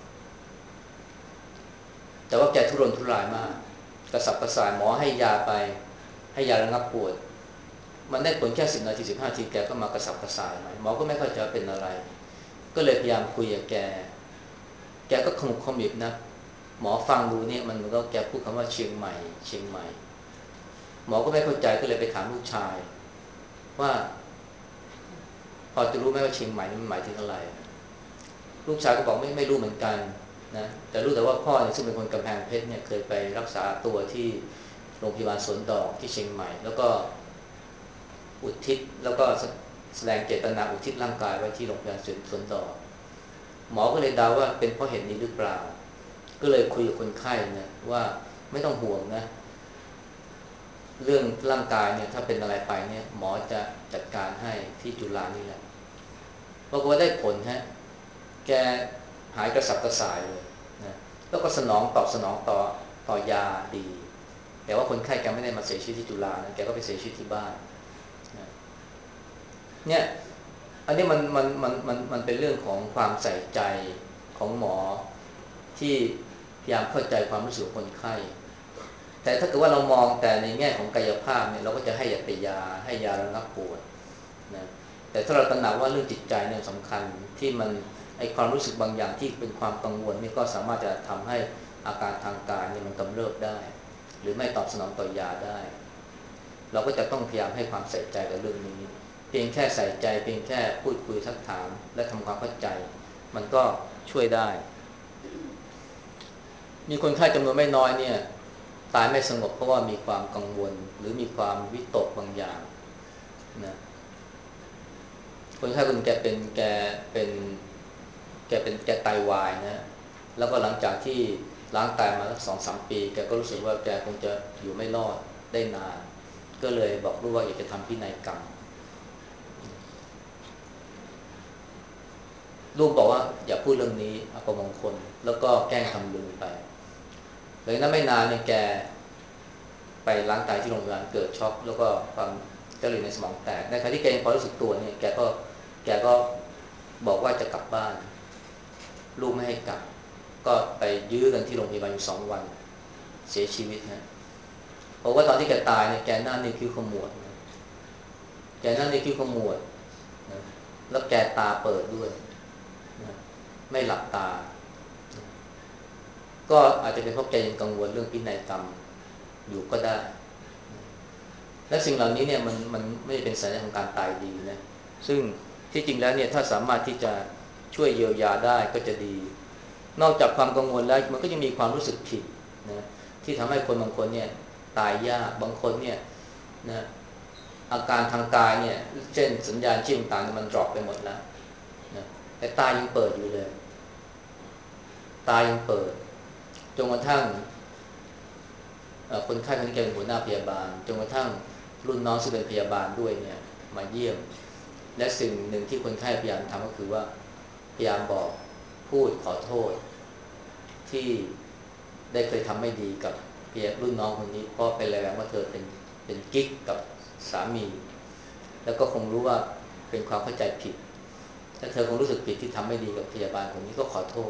แต่ว่าแกทุรนทุรายมากกระสับกระส่ายหมอให้ยาไปให้ยาระงับปวดมันได้ผลแค่10 นาที15 นาทีแกก็มากระสับกระส่ายใหม่หมอก็ไม่เข้าใจว่าเป็นอะไรก็เลยพยายามคุยกับแกก็ขมุกขมิบนะหมอฟังดูเนี่ยมันก็แกพูดคำว่าเชียงใหม่เชียงใหม่หมอก็ไม่เข้าใจก็เลยไปถามลูกชายว่าพอจะรู้ไหมว่าเชียงใหม่นี่มันหมายถึงอะไรลูกชายก็บอกไม่รู้เหมือนกันนะแต่รู้แต่ว่าพ่อเนี่ยซึ่งเป็นคนกำแพงเพชรเนี่ยเคยไปรักษาตัวที่โรงพยาบาลสวนดอกที่เชียงใหม่แล้วก็อุทิศแล้วก็แสดงเจตนาอุทิศร่างกายไว้ที่โรงพยาบาลสวนดอกหมอก็เลยเดาว่าเป็นเพราะเหตุนี้หรือเปล่าก็เลยคุยกับคนไข้นะว่าไม่ต้องห่วงนะเรื่องร่างกายเนี่ยถ้าเป็นอะไรไปเนี่ยหมอจะจัดการให้ที่จุฬานี่แหละปรากฏว่าได้ผลฮะแกหายกระสับกระส่ายเลยนะแล้วก็ตอบสนองต่อยาดีแต่ว่าคนไข้แกไม่ได้มาเสียชีวิตที่จุฬานะแกก็ไปเสียชีวิตที่บ้านนะเนี่ยอันนี้มันเป็นเรื่องของความใส่ใจของหมอที่พยายามเข้าใจความรู้สึกของคนไข้แต่ถ้าเกิดว่าเรามองแต่ในแง่ของกายภาพเนี่ยเราก็จะให้แต่ยาให้ยาระงับปวดนะแต่ถ้าเราตระหนักว่าเรื่องจิตใจเนี่ยสำคัญที่มันไอความรู้สึกบางอย่างที่เป็นความกังวลนี่ก็สามารถจะทำให้อาการทางกายเนี่ยมันกำเริบได้หรือไม่ตอบสนองต่อยาได้เราก็จะต้องพยายามให้ความใส่ใจกับเรื่องนี้เพียงแค่ใส่ใจเพียงแค่พูดคุยทักถามและทำความเข้าใจมันก็ช่วยได้มีคนไข้จำนวนไม่น้อยเนี่ยตายไม่สงบเพราะว่ามีความกังวลหรือมีความวิตกบางอย่างนะคนไข้คนนึงเป็นแกไตวายนะแล้วก็หลังจากที่ล้างไตมาสัก2-3 ปีแกก็รู้สึกว่าแกคงจะอยู่ไม่รอดได้นานก็เลยบอกลูกว่าอยากจะทำพินัยกรรมลูกบอกว่าอย่าพูดเรื่องนี้อัปมงคลแล้วก็แกล้งทำลืมไปเลยนั้นไม่นานเนี่ยแกไปล้างไตที่โรงพยาบาลเกิดช็อกแล้วก็ความเจริญในสมองแตกในขณะที่แกยังพอรู้สึกตัวเนี่ยแกก็บอกว่าจะกลับบ้านลูกไม่ให้กลับก็ไปยื้อกันที่โรงพยาบาลอยู่2 วันเสียชีวิตนะเพราะว่าตอนที่แกตายเนี่ยแกหน้านิ้วคิ้วขมวดนะแกหน้านิ้วคิ้วขมวดนะแล้วแกตาเปิดด้วยนะไม่หลับตาก็อาจจะเป็นเพราะแกยังกังวลเรื่องพินัยกรรมอยู่ก็ได้ และสิ่งเหล่านี้เนี่ยมันไม่ได้เป็นสัญญาณของการตายดีนะซึ่งที่จริงแล้วเนี่ยถ้าสามารถที่จะช่วยเยียวยาได้ก็จะดีนอกจากความกังวลแล้วมันก็จะมีความรู้สึกผิดนะที่ทำให้คนบางคนเนี่ยตายยากบางคนเนี่ยนะอาการทางกายเนี่ยเช่นสัญญาณชีพต่างๆมันดรอปไปหมดแล้วนะแต่ตายังเปิดอยู่เลยตายังเปิดจนกระทั่ง คนไข้คนนี้แกเป็นหัวหน้าพยาบาลจนกระทั่งรุ่นน้องซึ่งเป็นพยาบาลด้วยเนี่ยมาเยี่ยมและสิ่งหนึ่งที่คนไข้พยายามทำก็คือว่าพยายามบอกพูดขอโทษที่ได้เคยทำไม่ดีกับเพียรุ่นน้องคนนี้เพราะเป็นอะไรว่าเธอเป็นกิ๊กกับสามีแล้วก็คงรู้ว่าเป็นความเข้าใจผิดและเธอคงรู้สึกผิดที่ทำไม่ดีกับพยาบาลคนนี้ก็ขอโทษ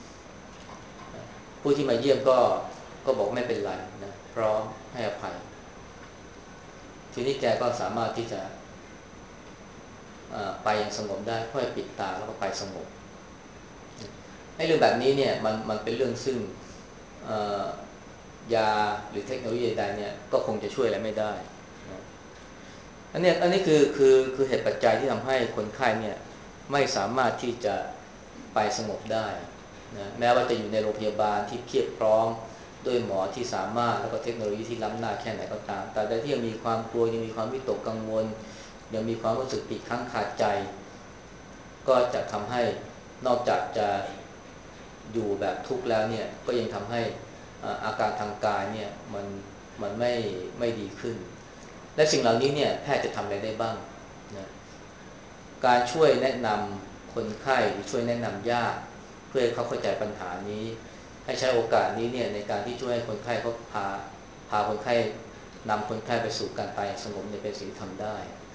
ผู้ที่มาเยี่ยมก็บอกไม่เป็นไรนะพร้อมให้อภัยทีนี้แกก็สามารถที่จะไปอย่างสงบได้ค่อยปิดตาแล้วก็ไปสงบให้เรื่องแบบนี้เนี่ยมันเป็นเรื่องซึ่งเอ่อยาหรือเทคโนโลยีใดเนี่ยก็คงจะช่วยอะไรไม่ได้นะอันนี้คือเหตุปัจจัยที่ทำให้คนไข้เนี่ยไม่สามารถที่จะไปสงบได้นะแม้ว่าจะอยู่ในโรงพยาบาลที่เพียบพร้อมด้วยหมอที่สามารถแล้วก็เทคโนโลยีที่ล้ำหน้าแค่ไหนก็ตามแต่ใดที่ยังมีความกลัวยังมีความวิตกกังวลยังมีความรู้สึกติดค้างคาใจก็จะทำให้นอกจากจะอยู่แบบทุกข์แล้วเนี่ยก็ยังทำให้อาการทางกายเนี่ยมันไม่ดีขึ้นและสิ่งเหล่านี้เนี่ยแพทย์จะทำอะไรได้บ้างนะการช่วยแนะนำคนไข้หรือช่วยแนะนำญาติเพื่อให้เขาเข้าใจปัญหานี้ให้ใช้โอกาสนี้เนี่ยในการที่ช่วยให้คนไข้เขาพาคนไข้นำคนไข้ไปสู่การตายอย่างสงบเนี่ยเป็นสิ่งที่ทำได้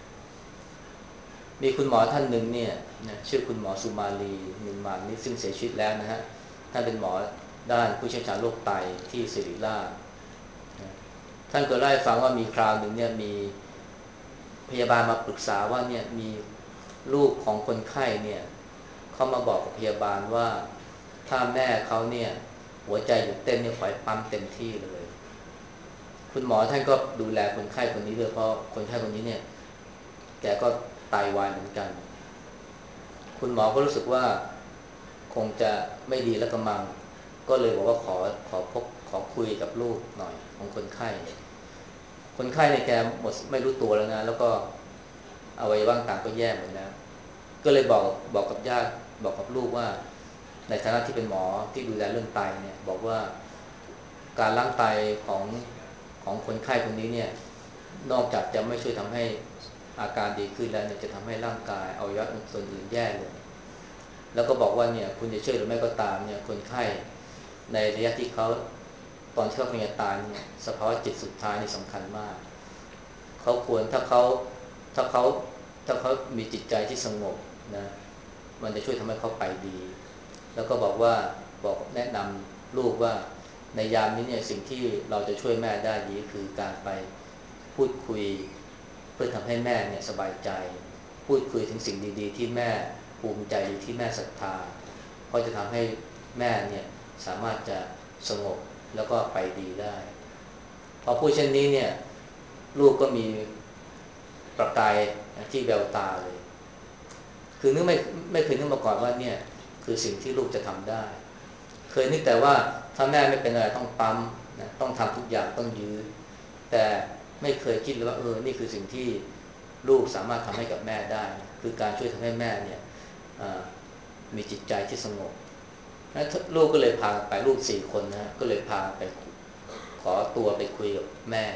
มีคุณหมอท่านหนึ่งเนี่ยนะชื่อคุณหมอสุมาลีนินมานนี่ซึ่งเสียชีวิตแล้วนะฮะท่านเป็นหมอด้านผู้เชี่ยวชาญโรคไตที่ศิริราชนะท่านก็เล่าให้ฟังว่ามีคราวหนึ่งเนี่ยมีพยาบาลมาปรึกษาว่าเนี่ยมีลูกของคนไข้เนี่ยเขามาบอกกับพยาบาลว่าถ้าแม่เขาเนี่ยหัวใจหยุดเต้นเนี่ยขอให้ปั๊มเต็มที่เลยคุณหมอท่านก็ดูแลคนไข้คนนี้ด้วยเพราะคนไข้คนนี้เนี่ยแกก็ไตาวายเหมือนกันคุณหมอก็รู้สึกว่าคงจะไม่ดีแล้วกำมังก็เลยบอกว่าขอคุยกับลูกหน่อยของคนไข้คนไข้เนี่ยแกหมดไม่รู้ตัวแล้วนะแล้วก็อวัยวะต่างก็แย่หมดแล้วก็เลยบอกกับญาติบอกกับลูกว่าในฐานะที่เป็นหมอที่ดูแลเรื่องไตเนี่ยบอกว่าการล้างไตของของคนไข้คนนี้เนี่ยนอกจากจะไม่ช่วยทำให้อาการดีขึ้นแล้วเนี่ยจะทำให้ร่างกายอวัยวะส่วนอื่นแย่ลงแล้วก็บอกว่าเนี่ยคุณจะเชื่อหรือไม่ก็ตามเนี่ยคนไข้ในระยะที่เขาตอนที่เขาพยาตายเนี่ยสภาวะจิตสุดท้ายนี่สำคัญมากเขาควรถ้าเขาถ้าเขามีจิตใจที่สงบนะมันจะช่วยทำให้เขาไปดีแล้วก็บอกแนะนำลูกว่าในยามนี้เนี่ยสิ่งที่เราจะช่วยแม่ได้ดีคือการไปพูดคุยเพื่อทำให้แม่เนี่ยสบายใจพูดคุยถึงสิ่งดีๆที่แม่ภูมิใจหรือที่แม่ศรัทธาเพราะจะทำให้แม่เนี่ยสามารถจะสงบแล้วก็ไปดีได้พอพูดเช่นนี้เนี่ยลูกก็มีประกายที่แววตาเลยคือนึกไม่เคยนึกมาก่อนว่าเนี่ยคือสิ่งที่ลูกจะทำได้เคยนึกแต่ว่าถ้าแม่ไม่เป็นอะไรต้องปั๊มนะต้องทำทุกอย่างต้องยื้อแต่ไม่เคยคิดเลยว่านี่คือสิ่งที่ลูกสามารถทำให้กับแม่ได้นะคือการช่วยทำให้แม่เนี่ยมีจิตใจที่สงบแล้วลูกก็เลยพาไปลูก4 คนนะก็เลยพาไปขอตัวไปคุยกับแม่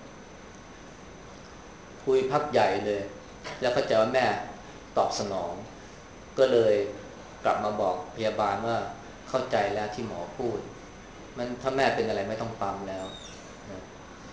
คุยพักใหญ่เลยแล้วก็เจอว่าแม่ตอบสนองก็เลยกลับมาบอกพยาบาลว่าเข้าใจแล้วที่หมอพูดมันถ้าแม่เป็นอะไรไม่ต้องปั๊มแล้วนะ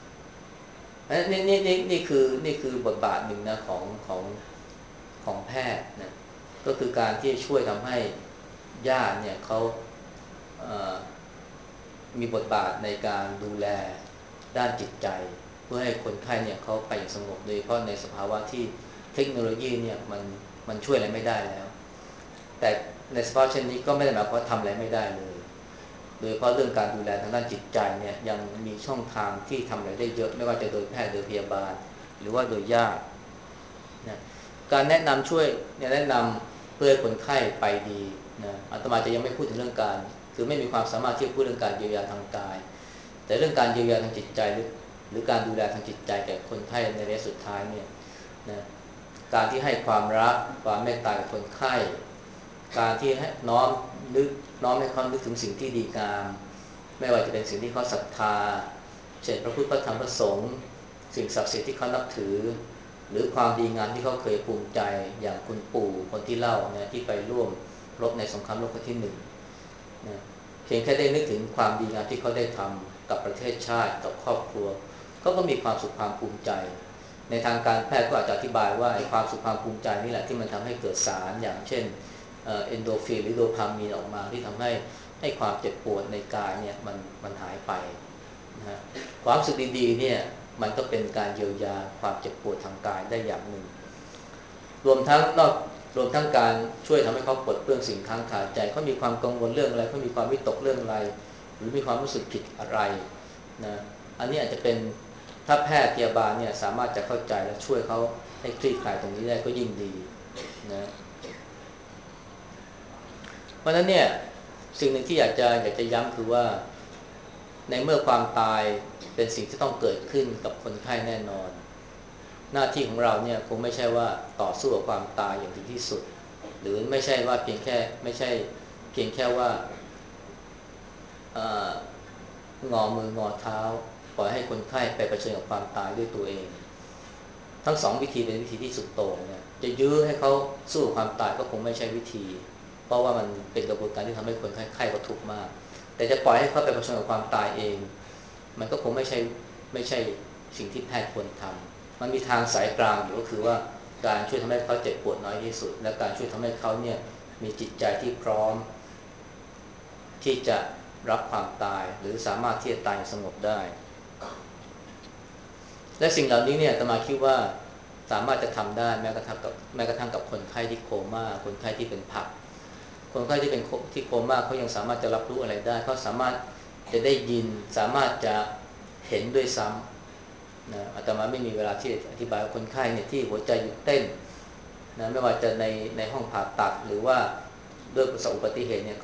นี่คือบทบาทหนึ่งนะของแพทย์นะก็คือการที่ช่วยทำให้ญาติเนี่ยเขาเอ่อมีบทบาทในการดูแลด้านจิตใจเพื่อให้คนไข้เนี่ยเขาไปอย่างสงบโดยเฉพาะในสภาวะที่เทคโนโลยีเนี่ยมันช่วยอะไรไม่ได้แล้วแต่ในสภาวะเช่นนี้ก็ไม่ได้หมายความว่าทำอะไรไม่ได้เลยโดยเฉพาะเรื่องการดูแลทางด้านจิตใจเนี่ยยังมีช่องทางที่ทำอะไรได้เยอะไม่ว่าจะโดยแพทย์โดยพยาบาลหรือว่าโดยญาตินะการแนะนำช่วยแนะนำเพื่อให้คนไข้ไปดีนะอาตมาจะยังไม่พูดถึงเรื่องการคือไม่มีความสามารถที่จะพูดเรื่องการเยียวยาทางกายแต่เรื่องการเยียวยาทางจิตใจหรือการดูแลทางจิตใจแก่คนไข้ในระยะสุดท้ายเนี่ยนะการที่ให้ความรักความเมตตากับคนไข้การที่ให้น้อมให้เขานึกถึงสิ่งที่ดีงามไม่ว่าจะเป็นสิ่งที่เขาศรัทธาเช่นพระพุทธพระธรรมพระสงฆ์สิ่งศักดิ์สิทธิ์ที่เขานับถือหรือความดีงามที่เขาเคยภูมิใจอย่างคุณปู่คนที่เล่านะที่ไปร่วมรบในสงครามโลกครั้งที่1นะเพียงแค่ได้นึกถึงความดีงามที่เขาได้ทำกับประเทศชาติกับครอบครัวเขาก็มีความสุขความภูมิใจในทางการแพทย์ก็อาจจะอธิบายว่าความสุขความภูมิใจนี่แหละที่มันทำให้เกิดสารอย่างเช่นเอนโดฟินหรือโดพามีนออกมาที่ทำให้ความเจ็บปวดในกายเนี่ยมันหายไปนะฮะความรู้สึกดีๆเนี่ยมันก็เป็นการเยียวยาความเจ็บปวดทางกายได้อย่างหนึ่งรวมทั้งรวมทั้งการช่วยทำให้เขาปลดเปลื้องสิ่งค้างคาใจเขามีความกังวลเรื่องอะไรเขามีความวิตกเรื่องอะไรหรือมีความรู้สึกผิดอะไรนะอันนี้อาจจะเป็นถ้าแพทย์พยาบาลเนี่ยสามารถจะเข้าใจและช่วยเขาให้คลี่คลายตรงนี้ได้ก็ยิ่งดีนะเพราะฉะนั้นเนี่ยสิ่งหนึ่งที่อยากจะย้ำคือว่าในเมื่อความตายเป็นสิ่งที่ต้องเกิดขึ้นกับคนไข้แน่นอนหน้าที่ของเราเนี่ยคงไม่ใช่ว่าต่อสู้กับความตายอย่างถึงที่สุดหรือไม่ใช่ว่าเพียงแค่ไม่ใช่เพียงแค่ว่างอมืองอเท้าปล่อยให้คนไข้ไปเผชิญกับความตายด้วยตัวเองทั้งสองวิธีเป็นวิธีที่สุดโต่งเนี่ยจะยื้อให้เขาสู้กับความตายก็คงไม่ใช่วิธีเพราะว่ามันเป็นกระบวนการที่ทำให้คนไข้เขาทุกข์มากแต่จะปล่อยให้เขาไปเผชิญกับความตายเองมันก็คงไม่ใช่สิ่งที่แพทย์ควรทำมันมีทางสายกลางอยู่ก็คือว่าการช่วยทำให้เขาเจ็บปวดน้อยที่สุดและการช่วยทำให้เขาเนี่ยมีจิตใจที่พร้อมที่จะรับความตายหรือสามารถที่จะตายสงบได้และสิ่งเหล่านี้เนี่ยอาตมาคิดว่าสามารถจะทำได้แม้กระทั่งกับคนไข้ที่โคม่าคนไข้ที่เป็นผักคนไข้ที่เป็นที่โคม่าเขายังสามารถจะรับรู้อะไรได้เขาสามารถจะได้ยินสามารถจะเห็นด้วยซ้ำนะอาตมาไม่มีเวลาที่จะอธิบายว่าคนไข้เนี่ยที่หัวใจหยุดเต้นนะไม่ว่าจะในห้องผ่าตัดหรือว่าด้วยประสบอุบัติเหตุเนี่ย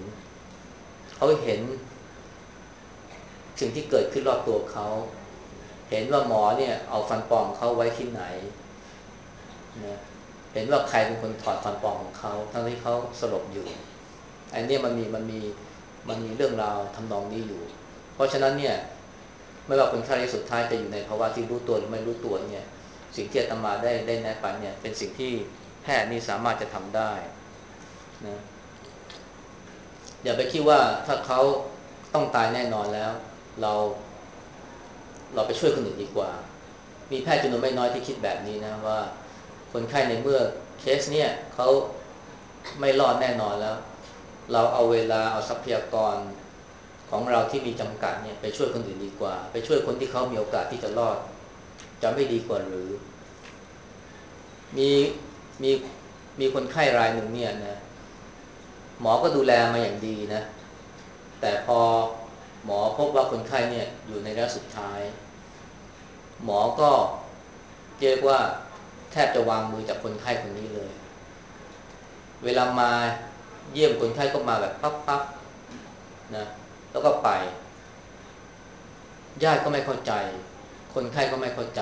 เขาเห็นสิ่งที่เกิดขึ้นรอบตัวเขาเห็นว่าหมอเนี่ยเอาฟันปลอมเขาไว้ที่ไหนนะเห็นว่าใครเป็นคนถอดฟันปลอมของเขาทั้งที่เขาสลบอยู่อันนี้มันมีเรื่องราวทำนองนี้อยู่เพราะฉะนั้นเนี่ยไม่ว่าคนไข้สุดท้ายจะอยู่ในภาวะที่รู้ตัวหรือไม่รู้ตัวเนี่ยสิ่งที่อาตมาได้แนะนำเนี่ยเป็นสิ่งที่แพทย์นี่สามารถจะทำได้นะอย่าไปคิดว่าถ้าเขาต้องตายแน่นอนแล้วเราเราไปช่วยคนอื่นดีกว่ามีแพทย์จำนวนไม่น้อยที่คิดแบบนี้นะว่าคนไข้ในเมื่อเคสเนี่ยเขาไม่รอดแน่นอนแล้วเราเอาเวลาเอาทรัพยากรของเราที่มีจำกัดเนี่ยไปช่วยคนอื่นดีกว่าไปช่วยคนที่เขามีโอกาสที่จะรอดจะไม่ดีกว่าหรือมีมีมีคนไข้รายหนึ่งเนี่ยนะหมอก็ดูแลมาอย่างดีนะแต่พอหมอพบว่าคนไข้เนี่ยอยู่ในระยะสุดท้ายหมอก็เรียกว่าแทบจะวางมือจากคนไข้คนนี้เลยเวลามาเยี่ยมคนไข้ก็มาแบบปั๊บนะแล้วก็ไปญาติก็ไม่เข้าใจคนไข้ก็ไม่เข้าใจ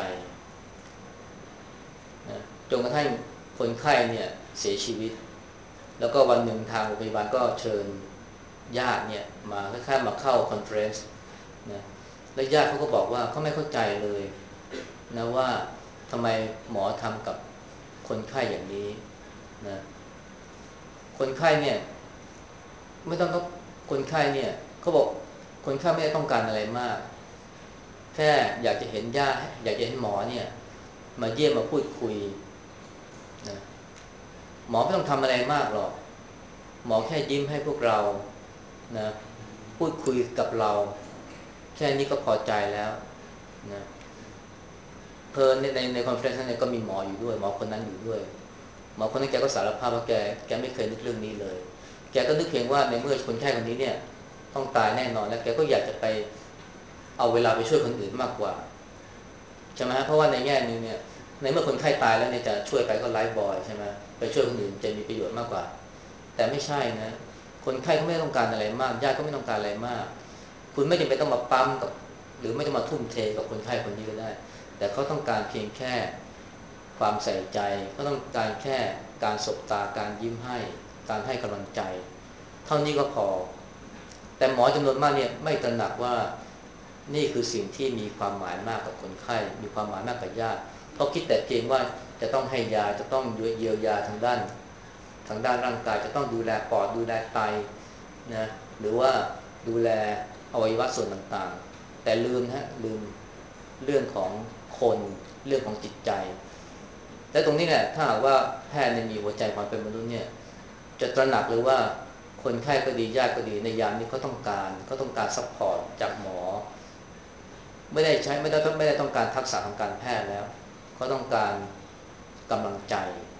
นะจนกระทั่งคนไข้เนี่ยเสียชีวิตแล้วก็วันหนึ่งทางโรงพยาบาลก็เชิญญาติเนี่ยมาคล้ายๆมาเข้าคอนเฟอเรนซ์นะแล้วญาติเขาก็บอกว่าเขาไม่เข้าใจเลยนะว่าทำไมหมอทำกับคนไข้อย่างนี้นะคนไข้เนี่ยไม่ต้องคนไข้เนี่ยเขาบอกคนไข้ไม่ได้ต้องการอะไรมากแค่อยากจะเห็นญาติอยากจะเห็นหมอเนี่ยมาเยี่ยมมาพูดคุยนะหมอไม่ต้องทำอะไรมากหรอกหมอแค่ยิ้มให้พวกเรานะพูดคุยกับเราแค่นี้ก็พอใจแล้วนะในคอนเฟอเรนซ์นั้นก็มีหมออยู่ด้วยหมอคนนั้นอยู่ด้วยหมอคนนั้นแกก็สารภาพว่าแกไม่เคยนึกเรื่องนี้เลยแกก็นึกเพียงว่าในเมื่อคนไข้คนนี้เนี่ยต้องตายแน่นอนแล้วแกก็อยากจะไปเอาเวลาไปช่วยคนอื่นมากกว่าใช่ไหมเพราะว่าในแง่นึงเนี่ยในเมื่อคนไข้ตายแล้วเนี่ยจะช่วยไปก็ไลฟ์บอยใช่ไหมไปช่วยคนอื่นจะมีประโยชน์มากกว่าแต่ไม่ใช่นะคนไข้ก็ไม่ต้องการอะไรมากญาติก็ไม่ต้องการอะไรมากคุณไม่จำเป็นต้องมาปั๊มกับหรือไม่ต้องมาทุ่มเทกับคนไข้คนนี้ก็ได้แต่เขาต้องการเพียงแค่ความใส่ใจเขาต้องการแค่การสบตาการยิ้มให้การให้กำลังใจเท่านี้ก็พอแต่หมอจำนวนมากเนี่ยไม่ตระหนักว่านี่คือสิ่งที่มีความหมายมากกับคนไข้มีความหมายมากกับญาติเขาคิดแต่เพียงว่าจะต้องให้ยาจะต้องเยียวยาทางด้านร่างกายจะต้องดูแลปอดดูแลไตนะหรือว่าดูแลอวัยวะส่วนต่างๆแต่ลืมเรื่องของคนเรื่องของจิตใจและตรงนี้เนี่ยถ้าหากว่าแพทย์มีหัวใจความเป็นมนุษย์เนี่ยจะตระหนักเลยว่าคนไข้ก็ดีญาติก็ดีในยามนี้เขาต้องการซัพพอร์ตจากหมอไม่ได้ต้องการทักษะทางการแพทย์แล้วเขาต้องการกำลังใจ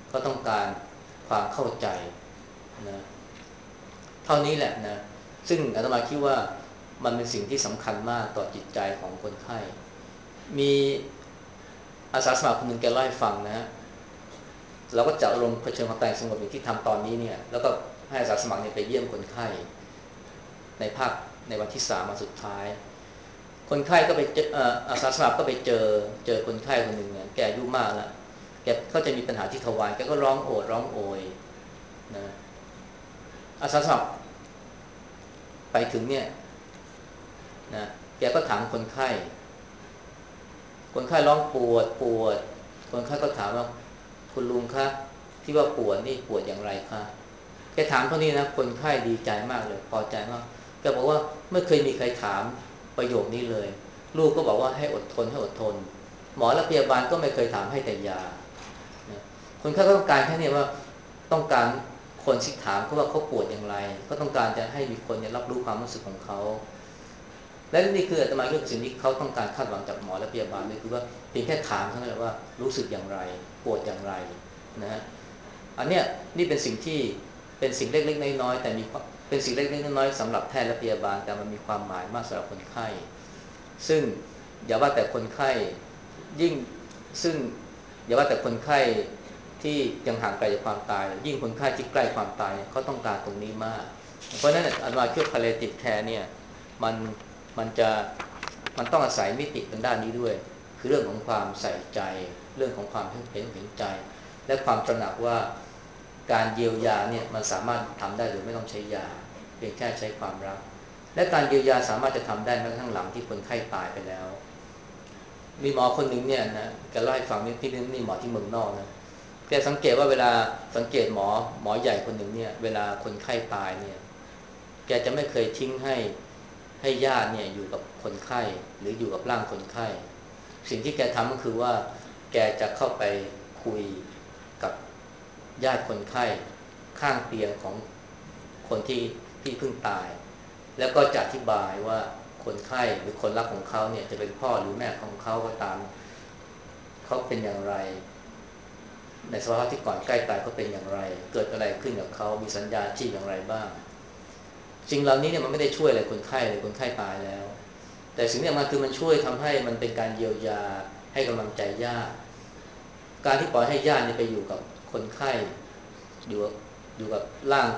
ก็ต้องการความเข้าใจนะเท่านี้แหละนะซึ่งอาตมาคิดว่ามันเป็นสิ่งที่สำคัญมากต่อจิตใจของคนไข้มีอาสาสมัครคนหนึ่งแกเล่าให้ฟังนะฮะเราก็จะลงเผชิญความตายสงบอย่างที่ทำตอนนี้เนี่ยแล้วก็ให้อาสาสมัครเนี่ยไปเยี่ยมคนไข้ในภาคในวันที่3วันสุดท้ายคนไข้ก็ไปเจออาสาสมัครก็ไปเจอคนไข้คนหนึ่งเนี่ยแกอายุมากแล้วแกก็จะมีปัญหาที่ทวารแกก็ร้องโอดร้องโอยนะอาสาสมัครไปถึงเนี่ยนะแกก็ถามคนไข้คนไข้ร้องปวดคนไข้ก็ถามว่าคุณลุงคะที่ว่าปวดนี่ปวดอย่างไรคะแกถามเท่านี้นะคนไข้ดีใจมากเลยพอใจมากแกบอกว่าไม่เคยมีใครถามประโยคนี้เลยลูกก็บอกว่าให้อดทนให้อดทนหมอและพยาบาลก็ไม่เคยถามให้แต่ยาคนไข้ก็ต้องการแค่นี้ว่าต้องการคนที่ถามเขาว่าเขาปวดอย่างไรก็ต้องการจะให้มีคนรับรู้ความรู้สึกของเขาและนี่คืออาตมาคิดว่าสิ่งที่เขาต้องการคาดหวังจากหมอและพยาบาลเลยคือว่าเพียงแค่ถามเท่านั้นแหละว่ารู้สึกอย่างไรปวดอย่างไรนะฮะอันเนี้ยนี่เป็นสิ่งที่เป็นสิ่งเล็กๆน้อยๆแต่มีเป็นสิ่งเล็กๆน้อยๆสำหรับแพทย์และพยาบาลแต่มันมีความหมายมากสำหรับคนไข้ซึ่งอย่าว่าแต่คนไข้ยิ่งซึ่งอย่าว่าแต่คนไข้ที่ยังห่างไกลจากความตายยิ่งคนไข้ที่ใกล้ความตายเขาต้องการตรงนี้มากเพราะฉะนั้นอาตมาคิดว่า palliative care เนี่ยมันมันจะมันต้องอาศัยมิติทางด้านนี้ด้วยคือเรื่องของความใส่ใจเรื่องของความเห็นใจและความตระหนักว่าการเยียวยาเนี่ยมันสามารถทำได้โดยไม่ต้องใช้ยาเพียงแค่ใช้ความรักและการเยียวยาสามารถจะทำได้แม้กระทั่งหลังที่คนไข้ตายไปแล้วมีหมอคนหนึ่งเนี่ยนะแกเล่าให้ฟังนี่หมอที่เมืองนอกนะแกสังเกตว่าเวลาสังเกตหมอใหญ่คนหนึ่งเนี่ยเวลาคนไข้ตายเนี่ยแกจะไม่เคยทิ้งให้ญาติเนี่ยอยู่กับคนไข้หรืออยู่กับร่างคนไข้สิ่งที่แกทำก็คือว่าแกจะเข้าไปคุยกับญาติคนไข้ข้างเตียงของคนที่เพิ่งตายแล้วก็จะอธิบายว่าคนไข้หรือคนรักของเขาเนี่ยจะเป็นพ่อหรือแม่ของเขาก็ตามเขาเป็นอย่างไรในสภาพที่ก่อนใกล้ตายเขาเป็นอย่างไรเกิดอะไรขึ้นกับเขามีสัญญาณชีพอย่างไรบ้างสิ่งเหล่านี้เนี่ยมันไม่ได้ช่วยอะไรคนไข้เลยคนไข้ตายแล้วแต่สิ่งที่มันคือมันช่วยทำให้มันเป็นการเยียวยาให้กำลังใจญาติการที่ปล่อยให้ญาติเนี่ยไปอยู่กับคนไข้อยู่อยู่กับ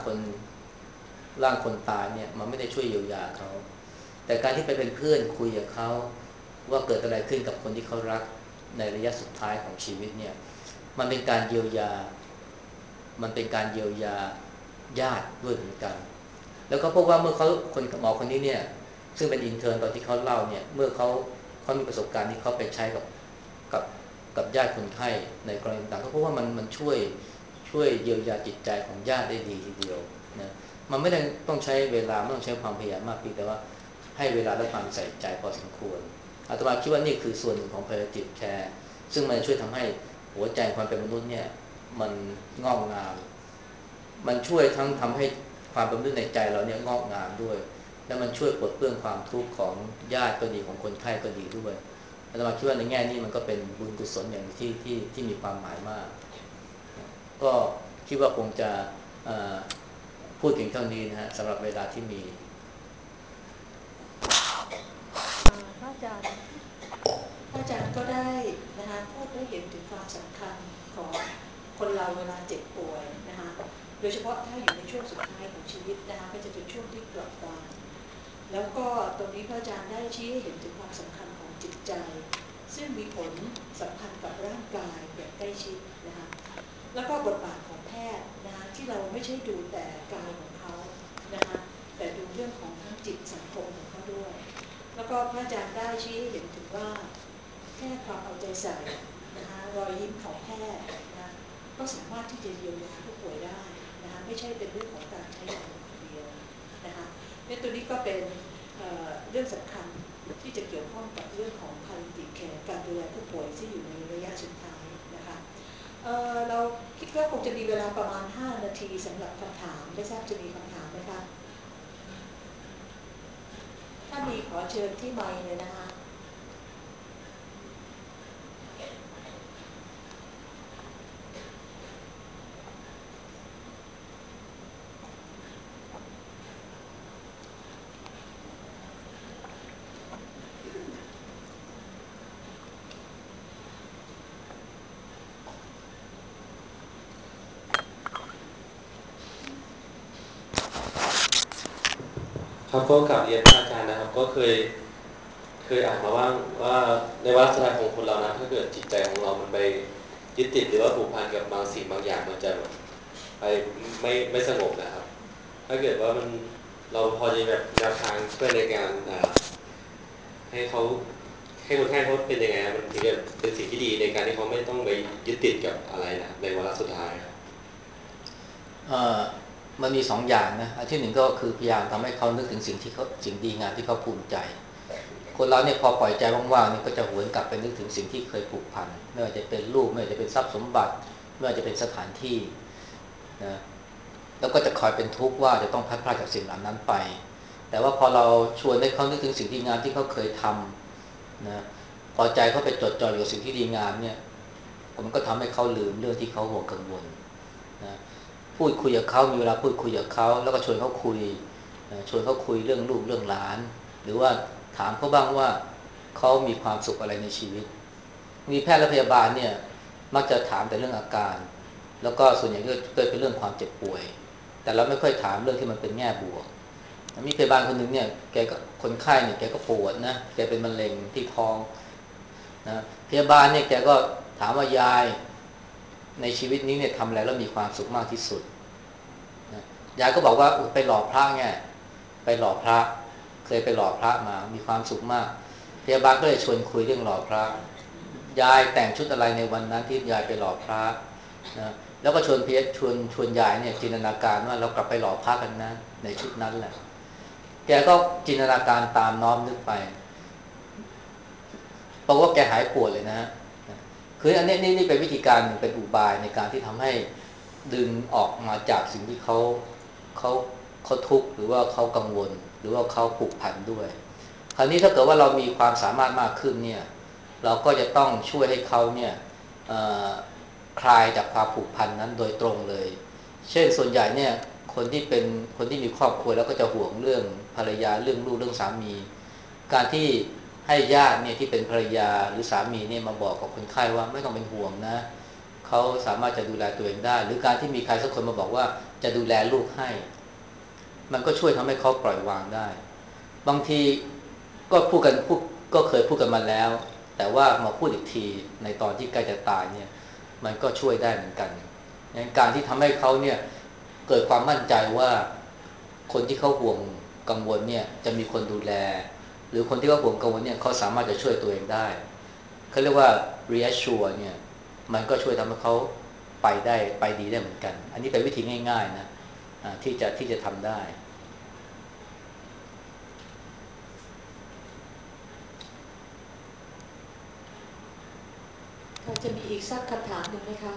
ร่างคนตายเนี่ยมันไม่ได้ช่วยเยียวยาเขาแต่การที่ไปเป็นเพื่อนคุยกับเขาว่าเกิดอะไรขึ้นกับคนที่เขารักในระยะสุดท้ายของชีวิตเนี่ยมันเป็นการเยียวยามันเป็นการเยียวยาญาติด้วยเหมือนกันแล้วก็พบว่าเมื่อเขาคนหมอคนนี้เนี่ยซึ่งเป็นอินเทอร์นตอนที่เขาเล่าเนี่ยเมื่อเขามีประสบการณ์ที่เขาไปใช้กับกับญาติคนไข้ในกรณีต่างๆก็พบว่ามันช่วยเยียวยาจิตใจของญาติได้ดีทีเดียวนะมันไม่ได้ต้องใช้เวลาไม่ต้องใช้ความพยายามมากเพียงแต่ว่าให้เวลาและความใส่ใจพอสมควรอาตมาคิดว่านี่คือส่วนหนึ่งของ palliative care ซึ่งมันช่วยทำให้หัวใจความเป็นมนุษย์เนี่ยมันงอกงามมันช่วยทั้งทำให้ความเป็นมนุษย์ในใจเราเนี่ยงอกงามด้วยแล้วมันช่วยปลดเปลื้องความทุกข์ของญาติก็ดีของคนไข้ก็ดีด้วยอาตมาคิดว่าในแง่นี้มันก็เป็นบุญกุศลอย่างที่มีความหมายมากก็คิดว่าคงจะพูดถึงเท่านี้นะฮะสำหรับเวลาที่มีพระอาจารย์ก็ได้นะคะพูดได้เห็นถึงความสำคัญของคนเราเวลาเจ็บป่วยนะคะโดยเฉพาะถ้าอยู่ในช่วงสุดท้ายของชีวิตนะคะก็จะเป็นช่วงที่เปราะบางแล้วก็ตรงนี้พระอาจารย์ได้ชี้ให้เห็นถึงความสำคัญของจิตใจซึ่งมีผลสัมพันธ์กับร่างกายอย่างใกล้ชิดนะคะแล้วก็บทบาทของแพทย์นะคะที่เราไม่ใช่ดูแต่กายของเขานะคะแต่ดูเรื่องของทั้งจิตสังคมของเขาด้วยแล้วก็พระอาจารย์ได้ชี้ให้เห็นถึงว่าแค่ความเอาใจใส่นะคะรอยยิ้มของแพทย์นะก็สามารถที่จะเยียวยาผู้ป่วยได้นะคะไม่ใช่เป็นเรื่องของการใช้ยาอย่างเดียวนะคะและตัวนี้ก็เป็นเรื่องสำคัญที่จะเกี่ยวข้องกับเรื่องของ palliative care การดูแลผู้ป่วยที่อยู่ในระยะสุดท้ายนะคะเราคิดว่าคงจะมีเวลาประมาณ5นาทีสำหรับคำถามไม่ทราบจะมีคำถามไหมคะถ้ามีขอเชิญที่ไมค์เลยนะคะครับก็กลับเรียนพระอาจารย์นะครับก็เคยอ่านมาว่าในวาระสุดท้ายของคนเรานะถ้าเกิดจิตใจของเรามันไปยึดติดหรือว่าผูกพันกับบางสิ่งบางอย่างมันจะแบบไปไม่สงบนะครับถ้าเกิดว่าเราพอจะแบบแนวทางช่วยในการให้เขาให้คนไข้เขาเป็นยังไงมันถึงจะเป็นสิ่งที่ดีในการที่เขาไม่ต้องไปยึดติดกับอะไรนะในวาระสุดท้ายครับเอ่อมันมีสองอย่างนะอันที่หนึ่งก็คือพยายามทำให้เขานึกถึงสิ่งดีงามที่เขาภูมิใจคนเราเนี่ยพอปล่อยใจว่างๆเนี่ยก็จะหวนกลับไปนึกถึงสิ่งที่เคยผูกพันไม่ว่าจะเป็นลูกไม่ว่าจะเป็นทรัพย์สมบัติไม่ว่าจะเป็นสถานที่นะแล้วก็จะคอยเป็นทุกข์ว่าจะต้องพัดพลาดจากสิ่งเหล่านั้นไปแต่ว่าพอเราชวนให้เขานึกถึงสิ่งที่งามที่เขาเคยทำนะพอใจเขาไปจดจ่ออยู่กับสิ่งที่ดีงามเนี่ยมันก็ทำให้เขาลืมเรื่องที่เขาห่วงกังวลนะพูดคุยกับเขามีเวลาพูดคุยกับเขาแล้วก็ชวนเขาคุยชวนเขาคุยเรื่องลูกเรื่องหลานหรือว่าถามเขาบ้างว่าเขามีความสุขอะไรในชีวิตมีแพทย์และพยาบาลเนี่ยมักจะถามแต่เรื่องอาการแล้วก็ส่วนใหญ่ก็เป็นเรื่องความเจ็บป่วยแต่เราไม่ค่อยถามเรื่องที่มันเป็นแง่บวกมีพยาบาลคนหนึ่งเนี่ยแกก็คนไข้เนี่ยแกก็ปวดนะแกเป็นมะเร็งที่ท้องนะพยาบาลเนี่ยแกก็ถามว่ายายในชีวิตนี้เนี่ยทำอะไรแล้วมีความสุขมากที่สุดนะยายก็บอกว่าไปหล่อพระไงไปหล่อพระเคยไปหล่อพระมามีความสุขมากพยาบาลก็เลยชวนคุยเรื่องหล่อพระยายแต่งชุดอะไรในวันนั้นที่ยายไปหล่อพระนะแล้วก็ชวนยายเนี่ยจินตนาการว่าเรากลับไปหล่อพระกันนะในชุดนั้นแหละแกก็จินตนาการตามน้อมนึกไปบอกว่าแกหายปวดเลยนะฮะคืออันนี้นี่เป็นวิธีการเป็นอุบายในการที่ทำให้ดึงออกมาจากสิ่งที่เขาเขาทุกข์หรือว่าเขากังวลหรือว่าเขาผูกพันด้วยคราวนี้ถ้าเกิดว่าเรามีความสามารถมากขึ้นเนี่ยเราก็จะต้องช่วยให้เขาเนี่ยคลายจากความผูกพันนั้นโดยตรงเลยเช่นส่วนใหญ่เนี่ยคนที่เป็นคนที่มีครอบครัวแล้วก็จะห่วงเรื่องภรรยาเรื่องลูกเรื่องสามีการที่ให้ญาติเนี่ยที่เป็นภรรยาหรือสามีเนี่ยมาบอกกับคนไข้ว่าไม่ต้องเป็นห่วงนะเขาสามารถจะดูแลตัวเองได้หรือการที่มีใครสักคนมาบอกว่าจะดูแลลูกให้มันก็ช่วยทำให้เขาปล่อยวางได้บางทีก็ก็เคยพูดกันมาแล้วแต่ว่ามาพูดอีกทีในตอนที่ใกล้จะตายเนี่ยมันก็ช่วยได้เหมือนกันงั้นการที่ทำให้เขาเนี่ยเกิดความมั่นใจว่าคนที่เขาห่วงกังวลเนี่ยจะมีคนดูแลหรือคนที่เขาห่วงกังวลเนี่ยเขาสามารถจะช่วยตัวเองได้เขาเรียกว่า reassure เนี่ยมันก็ช่วยทำให้เขาไปดีได้เหมือนกันอันนี้เป็นวิธีง่ายๆนะที่จะทำได้เราจะมีอีกสักคำถามหนึ่งไหมคะ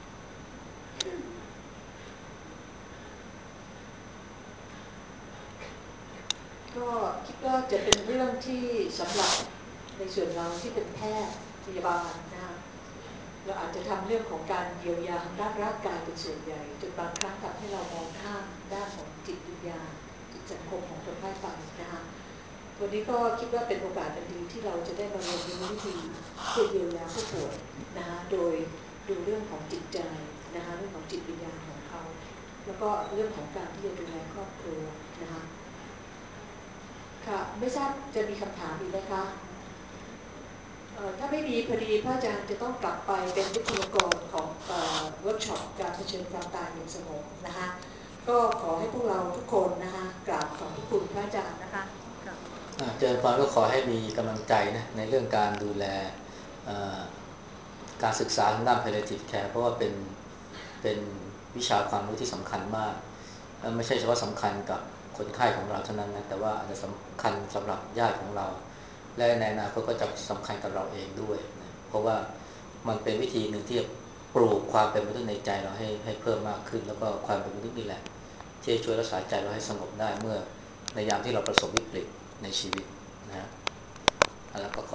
ก็คิดว่าจะเป็นเรื่องที่สำหรับในส่วนเราที่เป็นแพทย์พยาบาลนะคะเราอาจจะทำเรื่องของการเยียวยาทางด้านร่างกายเป็นส่วนใหญ่จนบางครั้งทำให้เรามองข้ามด้านของจิตวิญญาณจิตสังคมของคนไข้ไปนะคะวันนี้ก็คิดว่าเป็นโอกาสอันดีที่เราจะได้มาเรียนรู้วิธีเพื่อเยียวยาผู้ป่วยนะคะโดยดูเรื่องของจิตใจนะคะเรื่องของจิตวิญญาณของเขาแล้วก็เรื่องของการที่จะดูแลครอบครัวนะคะค่ะไม่ทราบจะมีคำถามอีกไหมคะถ้าไม่มีพอดีพระอาจารย์จะต้องกลับไปเป็นวิทยากรของเวิร์กช็อปการเผชิญความตายอย่างสงบนะคะก็ขอให้พวกเราทุกคนนะคะกราบขอบพระคุณพระอาจารย์นะคะเจริญพรก็ขอให้มีกำลังใจนะในเรื่องการดูแลการศึกษาทางด้าน palliative care เพราะว่าเป็นวิชาความรู้ที่สำคัญมากไม่ใช่เฉพาะสำคัญกับคนไข้ของเราเท่านั้นนะแต่ว่าอาจจะสำคัญสำหรับญาติของเราและในอนาคตก็จะสำคัญกับเราเองด้วยนะเพราะว่ามันเป็นวิธีหนึ่งที่จะปลูกความเป็นมนุษย์ในใจเราให้เพิ่มมากขึ้นแล้วก็ความเป็นมนุษย์นี่แหละที่จะช่วยรักษาใจเราให้สงบได้เมื่อในยามที่เราประสบวิกฤตในชีวิตนะแล้วก็